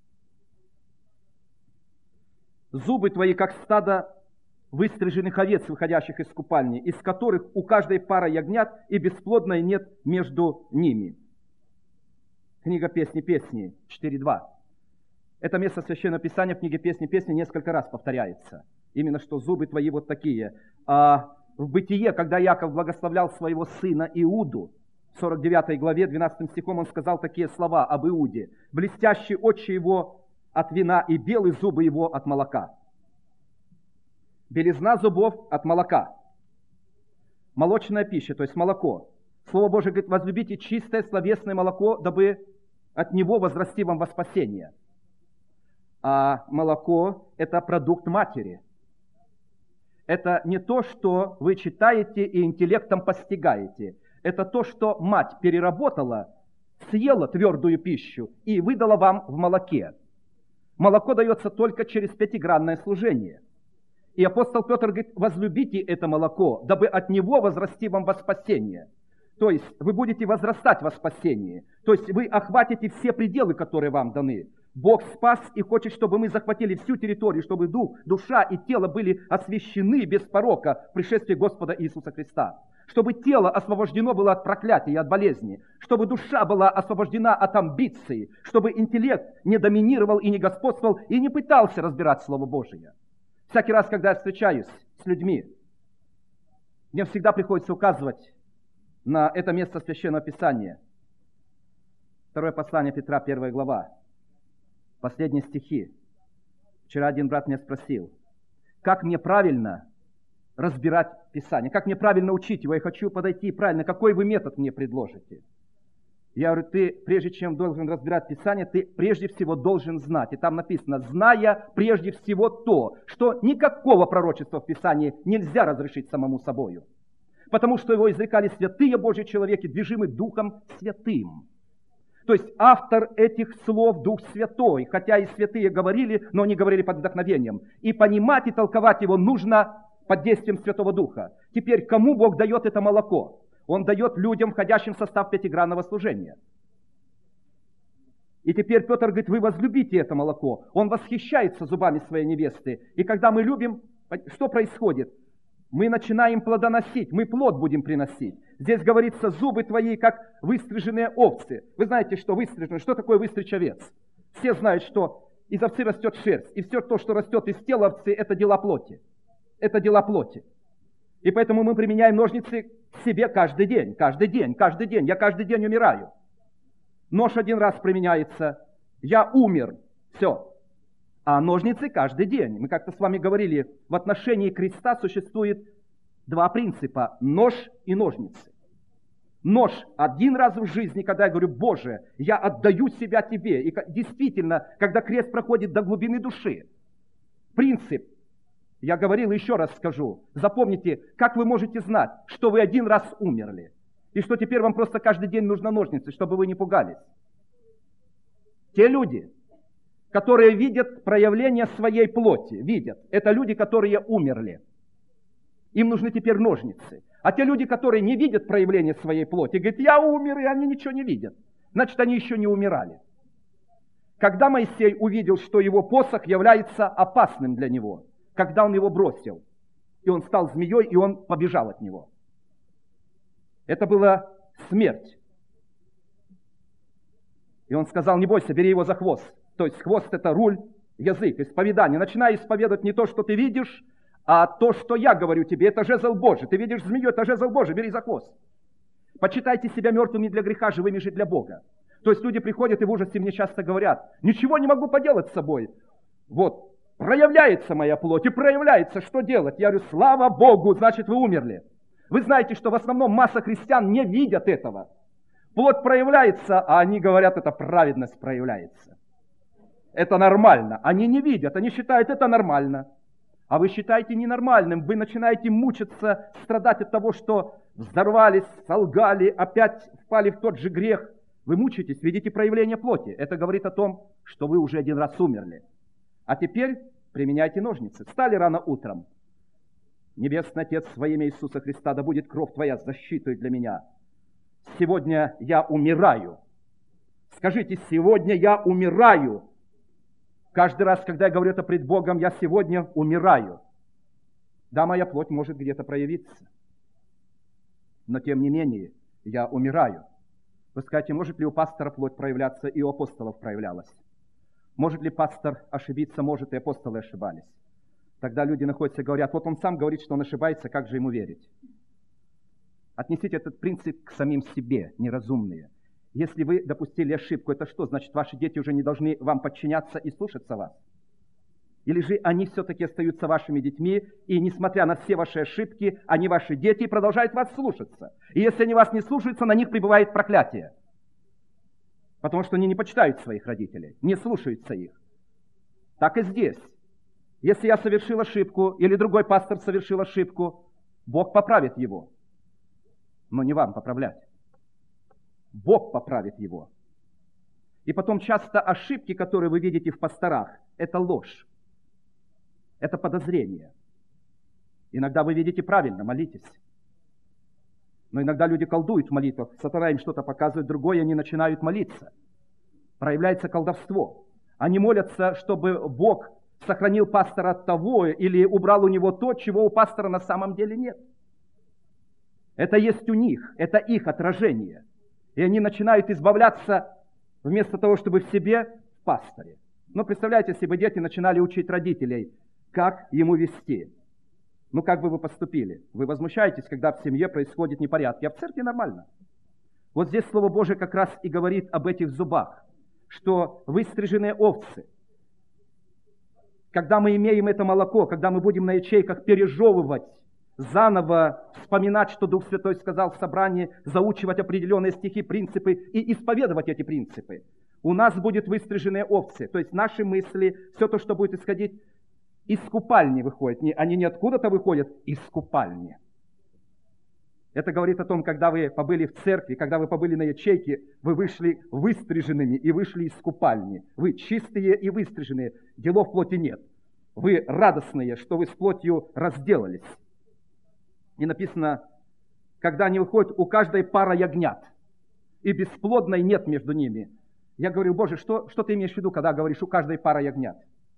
Зубы твои, как стадо выстриженных овец, выходящих из купальни, из которых у каждой пара ягнят, и бесплодной нет между ними. Книга «Песни песни» четыре два. Это место Священного Писания в книге «Песни песни» несколько раз повторяется. Именно что зубы твои вот такие. А в Бытие, когда Яков благословлял своего сына Иуду, в сорок девятой главе, двенадцатым стихом, он сказал такие слова об Иуде. «Блестящие очи его от вина и белые зубы его от молока». Белизна зубов от молока. Молочная пища, то есть молоко. Слово Божие говорит, возлюбите чистое словесное молоко, дабы от него возрасти вам во спасение. А молоко – это продукт матери. Это не то, что вы читаете и интеллектом постигаете. Это то, что мать переработала, съела твердую пищу и выдала вам в молоке. Молоко дается только через пятигранное служение. И апостол Петр говорит, возлюбите это молоко, дабы от него возрасти вам во спасение. То есть вы будете возрастать во спасении. То есть вы охватите все пределы, которые вам даны. Бог спас и хочет, чтобы мы захватили всю территорию, чтобы дух, душа и тело были освящены без порока в пришествии Господа Иисуса Христа. Чтобы тело освобождено было от проклятия и от болезни. Чтобы душа была освобождена от амбиций. Чтобы интеллект не доминировал и не господствовал и не пытался разбирать Слово Божие. Всякий раз, когда я встречаюсь с людьми, мне всегда приходится указывать на это место Священного Писания. Второе послание Петра, первая глава. Последние стихи. Вчера один брат меня спросил, как мне правильно разбирать Писание, как мне правильно учить его. Я хочу подойти правильно, какой вы метод мне предложите. Я говорю, ты, прежде чем должен разбирать Писание, ты прежде всего должен знать. И там написано, зная прежде всего то, что никакого пророчества в Писании нельзя разрешить самому собою. Потому что его изрекали святые Божьи человеки, движимы Духом Святым. То есть автор этих слов Дух Святой, хотя и святые говорили, но они говорили под вдохновением. И понимать и толковать его нужно под действием Святого Духа. Теперь, кому Бог дает это молоко? Он дает людям, входящим в состав пятигранного служения. И теперь Петр говорит, вы возлюбите это молоко. Он восхищается зубами своей невесты. И когда мы любим, что происходит? Мы начинаем плодоносить, мы плод будем приносить. Здесь говорится, зубы твои, как выстриженные овцы. Вы знаете, что выстриженные, что такое выстричь овец? Все знают, что из овцы растет шерсть. И все то, что растет из тела овцы, это дела плоти. Это дела плоти. И поэтому мы применяем ножницы к себе каждый день, каждый день, каждый день. Я каждый день умираю. Нож один раз применяется, я умер, все. А ножницы каждый день. Мы как-то с вами говорили, в отношении креста существует два принципа. Нож и ножницы. Нож один раз в жизни, когда я говорю, Боже, я отдаю себя Тебе. И действительно, когда крест проходит до глубины души. Принцип. Я говорил, еще раз скажу. Запомните, как вы можете знать, что вы один раз умерли. И что теперь вам просто каждый день нужно ножницы, чтобы вы не пугались. Те люди, которые видят проявление своей плоти, видят. Это люди, которые умерли. Им нужны теперь ножницы. А те люди, которые не видят проявления своей плоти, говорят, я умер, и они ничего не видят. Значит, они еще не умирали. Когда Моисей увидел, что его посох является опасным для него, когда он его бросил, и он стал змеей, и он побежал от него. Это была смерть. И он сказал, не бойся, бери его за хвост. То есть хвост – это руль, язык, исповедание. Начинай исповедовать не то, что ты видишь, а то, что я говорю тебе. Это жезл Божий. Ты видишь змею, это жезл Божий, бери за хвост. Почитайте себя мертвыми для греха, живыми же для Бога. То есть люди приходят и в ужасе мне часто говорят, ничего не могу поделать с собой. Вот, проявляется моя плоть и проявляется, что делать? Я говорю, слава Богу, значит вы умерли. Вы знаете, что в основном масса христиан не видят этого. Плоть проявляется, а они говорят, это праведность проявляется. Это нормально. Они не видят, они считают, это нормально. А вы считаете ненормальным, вы начинаете мучиться, страдать от того, что взорвались, солгали, опять впали в тот же грех. Вы мучаетесь, видите проявление плоти. Это говорит о том, что вы уже один раз умерли. А теперь применяйте ножницы. Встали рано утром. Небесный Отец, во имя Иисуса Христа, да будет кровь Твоя защитой для меня. Сегодня я умираю. Скажите, сегодня я умираю. Каждый раз, когда я говорю это пред Богом, я сегодня умираю. Да, моя плоть может где-то проявиться. Но тем не менее, я умираю. Вы скажете, может ли у пастора плоть проявляться, и у апостолов проявлялась? Может ли пастор ошибиться? Может, и апостолы ошибались. Тогда люди находятся и говорят, вот он сам говорит, что он ошибается, как же ему верить? Отнесите этот принцип к самим себе, неразумные. Если вы допустили ошибку, это что? Значит, ваши дети уже не должны вам подчиняться и слушаться вас? Или же они все-таки остаются вашими детьми, и несмотря на все ваши ошибки, они ваши дети и продолжают вас слушаться? И если они вас не слушаются, на них пребывает проклятие. Потому что они не почитают своих родителей, не слушаются их. Так и здесь. Если я совершил ошибку, или другой пастор совершил ошибку, Бог поправит его. Но не вам поправлять. Бог поправит его. И потом часто ошибки, которые вы видите в пасторах, это ложь. Это подозрение. Иногда вы видите правильно, молитесь. Но иногда люди колдуют в молитвах. Сатана им что-то показывает, другое, они начинают молиться. Проявляется колдовство. Они молятся, чтобы Бог сохранил пастора от того или убрал у него то, чего у пастора на самом деле нет. Это есть у них, это их отражение. И они начинают избавляться вместо того, чтобы в себе, в пасторе. Ну, представляете, если бы дети начинали учить родителей, как ему вести. Ну, как бы вы поступили? Вы возмущаетесь, когда в семье происходит непорядки, а в церкви нормально. Вот здесь Слово Божие как раз и говорит об этих зубах, что выстриженные овцы. Когда мы имеем это молоко, когда мы будем на ячейках пережевывать заново вспоминать, что Дух Святой сказал в собрании, заучивать определенные стихи, принципы и исповедовать эти принципы. У нас будет выстриженные овцы, то есть наши мысли, все то, что будет исходить из купальни выходит. Они не откуда-то выходят, из купальни. Это говорит о том, когда вы побыли в церкви, когда вы побыли на ячейке, вы вышли выстриженными и вышли из купальни. Вы чистые и выстриженные, делов плоти нет. Вы радостные, что вы с плотью разделались. И написано, когда они выходят, у каждой пара ягнят, и бесплодной нет между ними. Я говорю, Боже, что, что ты имеешь в виду, когда говоришь, у каждой пара ягнят?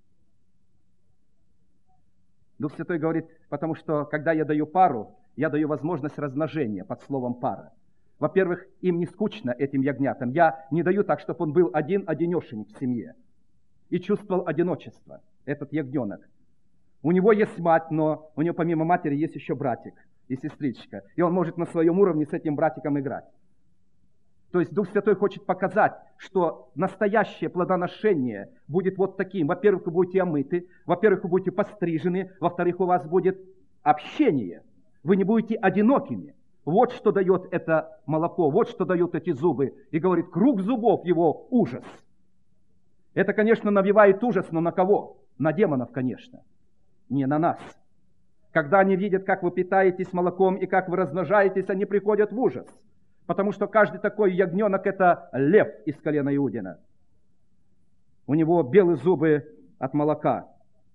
Дух Святой говорит, потому что, когда я даю пару, я даю возможность размножения под словом пара. Во-первых, им не скучно, этим ягнятам. Я не даю так, чтобы он был один-одинешенек в семье и чувствовал одиночество, этот ягненок. У него есть мать, но у него помимо матери есть еще братик и сестричка. И он может на своем уровне с этим братиком играть. То есть Дух Святой хочет показать, что настоящее плодоношение будет вот таким. Во-первых, вы будете омыты, во-первых, вы будете пострижены, во-вторых, у вас будет общение. Вы не будете одинокими. Вот что дает это молоко, вот что дают эти зубы. И говорит, круг зубов его ужас. Это, конечно, навевает ужас, но на кого? На демонов, конечно. Не на нас. Когда они видят, как вы питаетесь молоком и как вы размножаетесь, они приходят в ужас. Потому что каждый такой ягненок – это лев из колена Иудина. У него белые зубы от молока.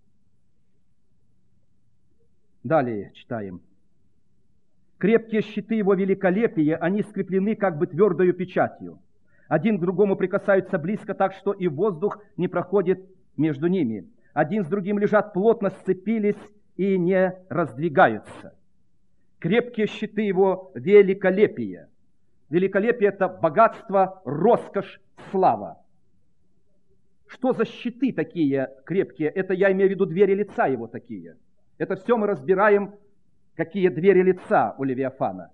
Далее читаем. Крепкие щиты его великолепия, они скреплены как бы твердою печатью. Один к другому прикасаются близко, так что и воздух не проходит между ними. Один с другим лежат плотно, сцепились и не раздвигаются. Крепкие щиты его великолепия. Великолепие – это богатство, роскошь, слава. Что за щиты такие крепкие? Это я имею в виду двери лица его такие. Это все мы разбираем, какие двери лица у Левиафана.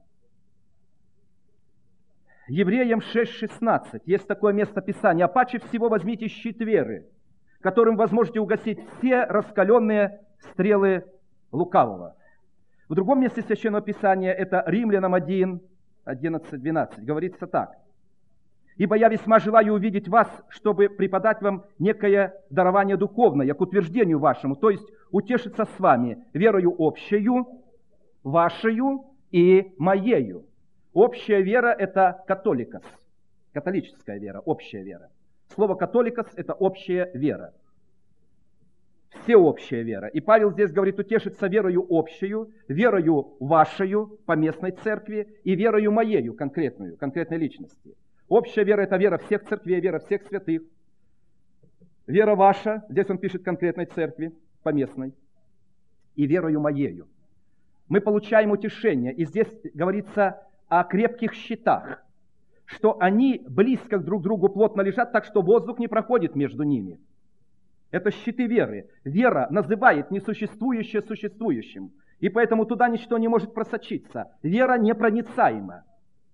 Евреям шесть шестнадцать. Есть такое место Писания. «А паче всего возьмите щит веры, которым вы сможете угасить все раскаленные стрелы лукавого». В другом месте Священного Писания, это Римлянам один, одиннадцать двенадцать, говорится так. «Ибо я весьма желаю увидеть вас, чтобы преподать вам некое дарование духовное к утверждению вашему, то есть утешиться с вами верою общую, вашею и моею». Общая вера – это католикос, католическая вера, общая вера. Слово католикос – это общая вера. Всеобщая вера. И Павел здесь говорит, утешиться верою общую, верою вашею по местной церкви и верою моею конкретную, конкретной личности. Общая вера – это вера всех церквей, вера всех святых. Вера ваша, здесь он пишет конкретной церкви, по местной, и верою моею. Мы получаем утешение, и здесь говорится о крепких щитах, что они близко друг к другу плотно лежат, так что воздух не проходит между ними. Это щиты веры. Вера называет несуществующее существующим, и поэтому туда ничто не может просочиться. Вера непроницаема.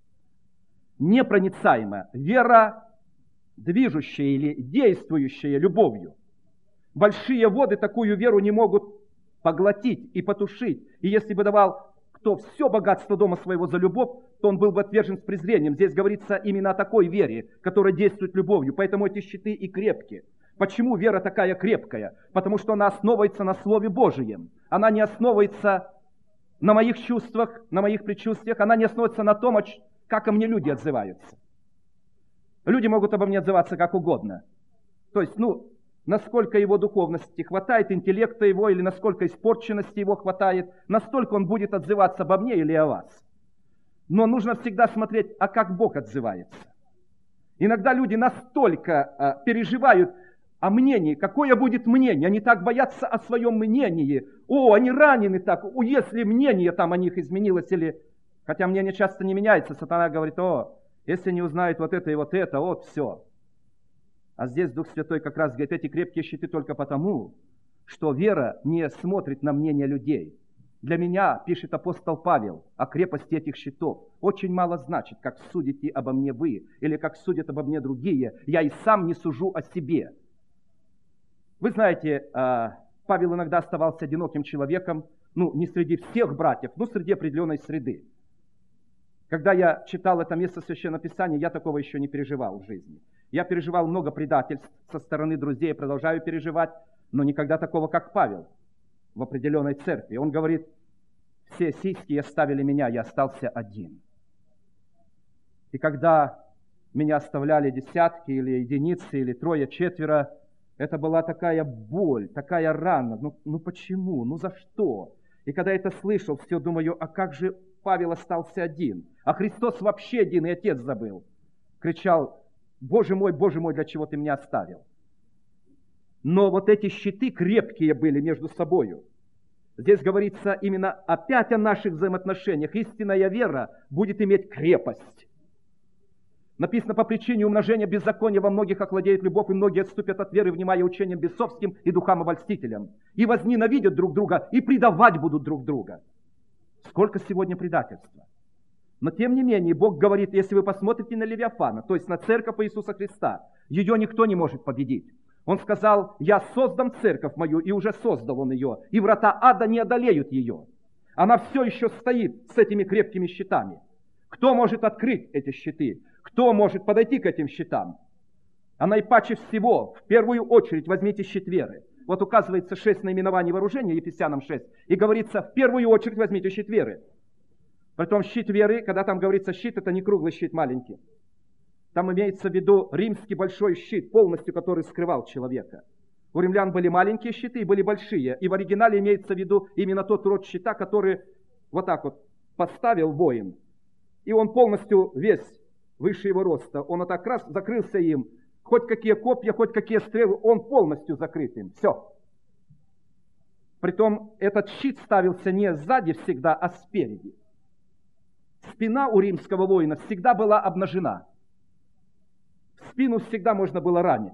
Непроницаема. Вера, движущая или действующая любовью. Большие воды такую веру не могут поглотить и потушить. И если бы давал кто все богатство дома своего за любовь, то он был бы отвержен с презрением. Здесь говорится именно о такой вере, которая действует любовью. Поэтому эти щиты и крепкие. Почему вера такая крепкая? Потому что она основывается на Слове Божьем. Она не основывается на моих чувствах, на моих предчувствиях. Она не основывается на том, как о мне люди отзываются. Люди могут обо мне отзываться как угодно. То есть, ну, насколько его духовности хватает, интеллекта его, или насколько испорченности его хватает, настолько он будет отзываться обо мне или о вас. Но нужно всегда смотреть, а как Бог отзывается. Иногда люди настолько а, переживают о мнении, какое будет мнение, они так боятся о своем мнении. О, они ранены так, о, если мнение там о них изменилось, или... Хотя мнение часто не меняется, сатана говорит, о, если не узнают вот это и вот это, вот все. А здесь Дух Святой как раз говорит, эти крепкие щиты только потому, что вера не смотрит на мнение людей. Для меня, пишет апостол Павел, о крепости этих щитов очень мало значит, как судите обо мне вы, или как судят обо мне другие. Я и сам не сужу о себе. Вы знаете, Павел иногда оставался одиноким человеком, Ну, не среди всех братьев, но среди определенной среды. Когда я читал это место Священного Писания, я такого еще не переживал в жизни. Я переживал много предательств со стороны друзей, продолжаю переживать, но никогда такого, как Павел в определенной церкви. Он говорит, все сиськи оставили меня, я остался один. И когда меня оставляли десятки или единицы, или трое, четверо, это была такая боль, такая рана. Ну, ну почему? Ну за что? И когда я это слышал, все думаю, а как же Павел остался один? А Христос вообще один, и Отец забыл. Кричал, Боже мой, Боже мой, для чего ты меня оставил? Но вот эти щиты крепкие были между собою. Здесь говорится именно опять о наших взаимоотношениях. Истинная вера будет иметь крепость. Написано, по причине умножения беззакония во многих охладеет любовь, и многие отступят от веры, внимая учениям бесовским и духам обольстителям. И возненавидят друг друга, и предавать будут друг друга. Сколько сегодня предательства. Но тем не менее, Бог говорит, если вы посмотрите на Левиафана, то есть на церковь Иисуса Христа, ее никто не может победить. Он сказал, я создам церковь мою, и уже создал он ее, и врата ада не одолеют ее. Она все еще стоит с этими крепкими щитами. Кто может открыть эти щиты? Кто может подойти к этим щитам? А наипаче всего, в первую очередь, возьмите щит веры. Вот указывается шесть наименований вооружения, Ефесянам шесть, и говорится, в первую очередь возьмите щит веры. Притом щит веры, когда там говорится щит, это не круглый щит маленький. Там имеется в виду римский большой щит, полностью который скрывал человека. У римлян были маленькие щиты и были большие. И в оригинале имеется в виду именно тот род щита, который вот так вот поставил воин. И он полностью весь выше его роста. Он вот так раз закрылся им. Хоть какие копья, хоть какие стрелы, он полностью закрыт им. Все. Притом этот щит ставился не сзади всегда, а спереди. Спина у римского воина всегда была обнажена. В спину всегда можно было ранить.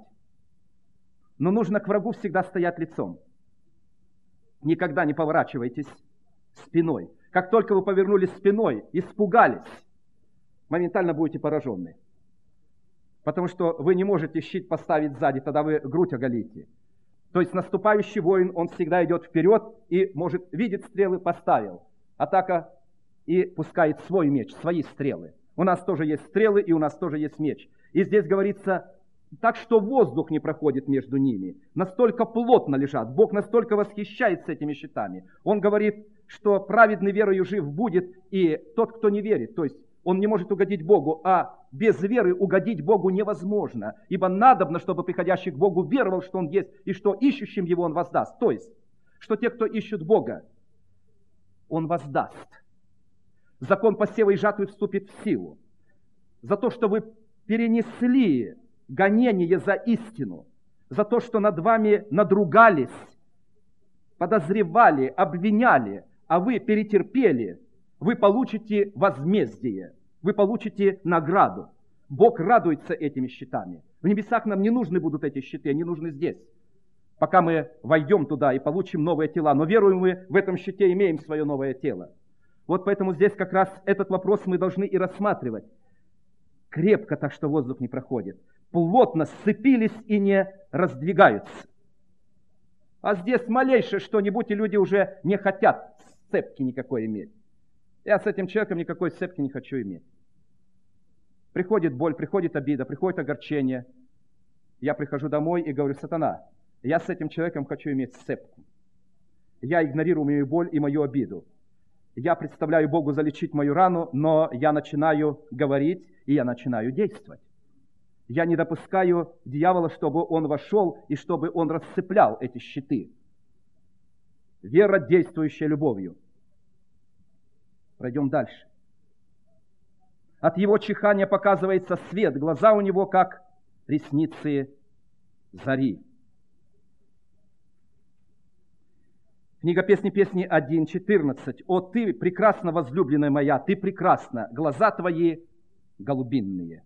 Но нужно к врагу всегда стоять лицом. Никогда не поворачивайтесь спиной. Как только вы повернулись спиной, испугались, моментально будете поражены. Потому что вы не можете щит поставить сзади, тогда вы грудь оголите. То есть наступающий воин, он всегда идет вперед и может видеть стрелы, поставил. Атака и пускает свой меч, свои стрелы. У нас тоже есть стрелы, и у нас тоже есть меч. И здесь говорится, так что воздух не проходит между ними. Настолько плотно лежат. Бог настолько восхищается этими щитами. Он говорит, что праведный верою жив будет, и тот, кто не верит, то есть он не может угодить Богу, а без веры угодить Богу невозможно. Ибо надобно, чтобы приходящий к Богу веровал, что Он есть, и что ищущим Его Он воздаст. То есть, что те, кто ищут Бога, Он воздаст. Закон посева и жатвы вступит в силу. За то, что вы перенесли гонение за истину, за то, что над вами надругались, подозревали, обвиняли, а вы перетерпели, вы получите возмездие, вы получите награду. Бог радуется этими щитами. В небесах нам не нужны будут эти щиты, они нужны здесь, пока мы войдем туда и получим новые тела. Но веруем мы, в этом щите имеем свое новое тело. Вот поэтому здесь как раз этот вопрос мы должны и рассматривать. Крепко так, что воздух не проходит. Плотно сцепились и не раздвигаются. А здесь малейшее что-нибудь, и люди уже не хотят сцепки никакой иметь. Я с этим человеком никакой сцепки не хочу иметь. Приходит боль, приходит обида, приходит огорчение. Я прихожу домой и говорю, сатана, я с этим человеком хочу иметь сцепку. Я игнорирую мою боль и мою обиду. Я представляю Богу залечить мою рану, но я начинаю говорить, и я начинаю действовать. Я не допускаю дьявола, чтобы он вошел, и чтобы он расцеплял эти щиты. Вера, действующая любовью. Пройдем дальше. От его чихания показывается свет, глаза у него как ресницы зари. Книга Песни, Песни один, четырнадцать. «О, ты, прекрасна, возлюбленная моя, ты прекрасна, глаза твои голубинные».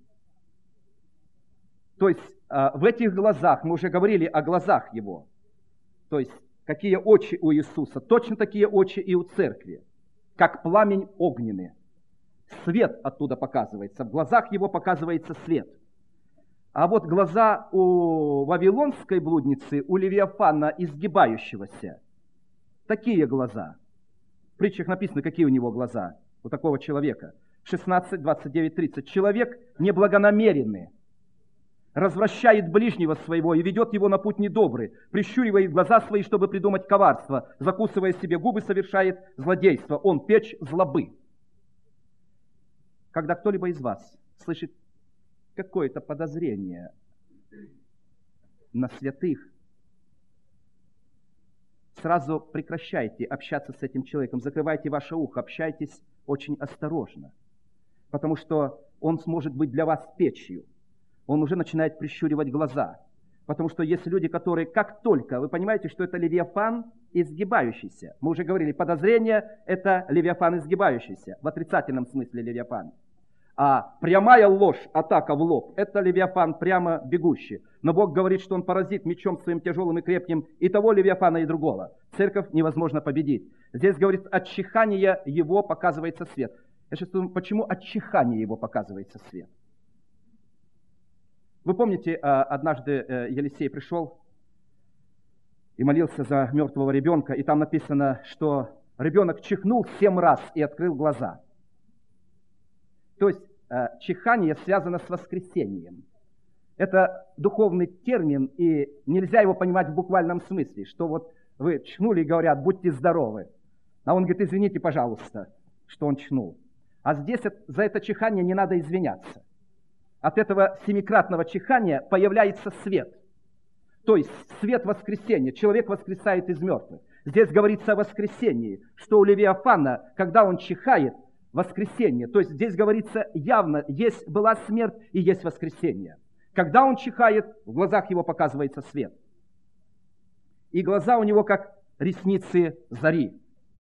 То есть в этих глазах, мы уже говорили о глазах его, то есть какие очи у Иисуса, точно такие очи и у церкви, как пламень огненный. Свет оттуда показывается, в глазах его показывается свет. А вот глаза у вавилонской блудницы, у Левиафана изгибающегося, такие глаза, притчах написано, какие у него глаза, у такого человека. шестнадцать, двадцать девять, тридцать. Человек неблагонамеренный, развращает ближнего своего и ведет его на путь недобрый, прищуривает глаза свои, чтобы придумать коварство, закусывая себе губы, совершает злодейство. Он печь злобы. Когда кто-либо из вас слышит какое-то подозрение на святых, сразу прекращайте общаться с этим человеком, закрывайте ваше ухо, общайтесь очень осторожно, потому что он сможет быть для вас печью. Он уже начинает прищуривать глаза. Потому что есть люди, которые как только, вы понимаете, что это левиафан изгибающийся. Мы уже говорили, подозрение – это левиафан изгибающийся, в отрицательном смысле левиафан. А прямая ложь, атака в лоб – это левиафан прямо бегущий. Но Бог говорит, что он поразит мечом своим тяжелым и крепким и того левиафана, и другого. Церковь невозможно победить. Здесь говорит, от чихания его показывается свет. Я сейчас думаю, почему от чихания его показывается свет? Вы помните, однажды Елисей пришел и молился за мертвого ребенка, и там написано, что ребенок чихнул семь раз и открыл глаза. То есть чихание связано с воскресением. Это духовный термин, и нельзя его понимать в буквальном смысле, что вот вы чихнули и говорят, будьте здоровы. А он говорит, извините, пожалуйста, что он чихнул. А здесь за это чихание не надо извиняться. От этого семикратного чихания появляется свет. То есть свет воскресения. Человек воскресает из мертвых. Здесь говорится о воскресении, что у Левиафана, когда он чихает, воскресение. То есть здесь говорится явно, есть была смерть и есть воскресение. Когда он чихает, в глазах его показывается свет. И глаза у него как ресницы зари.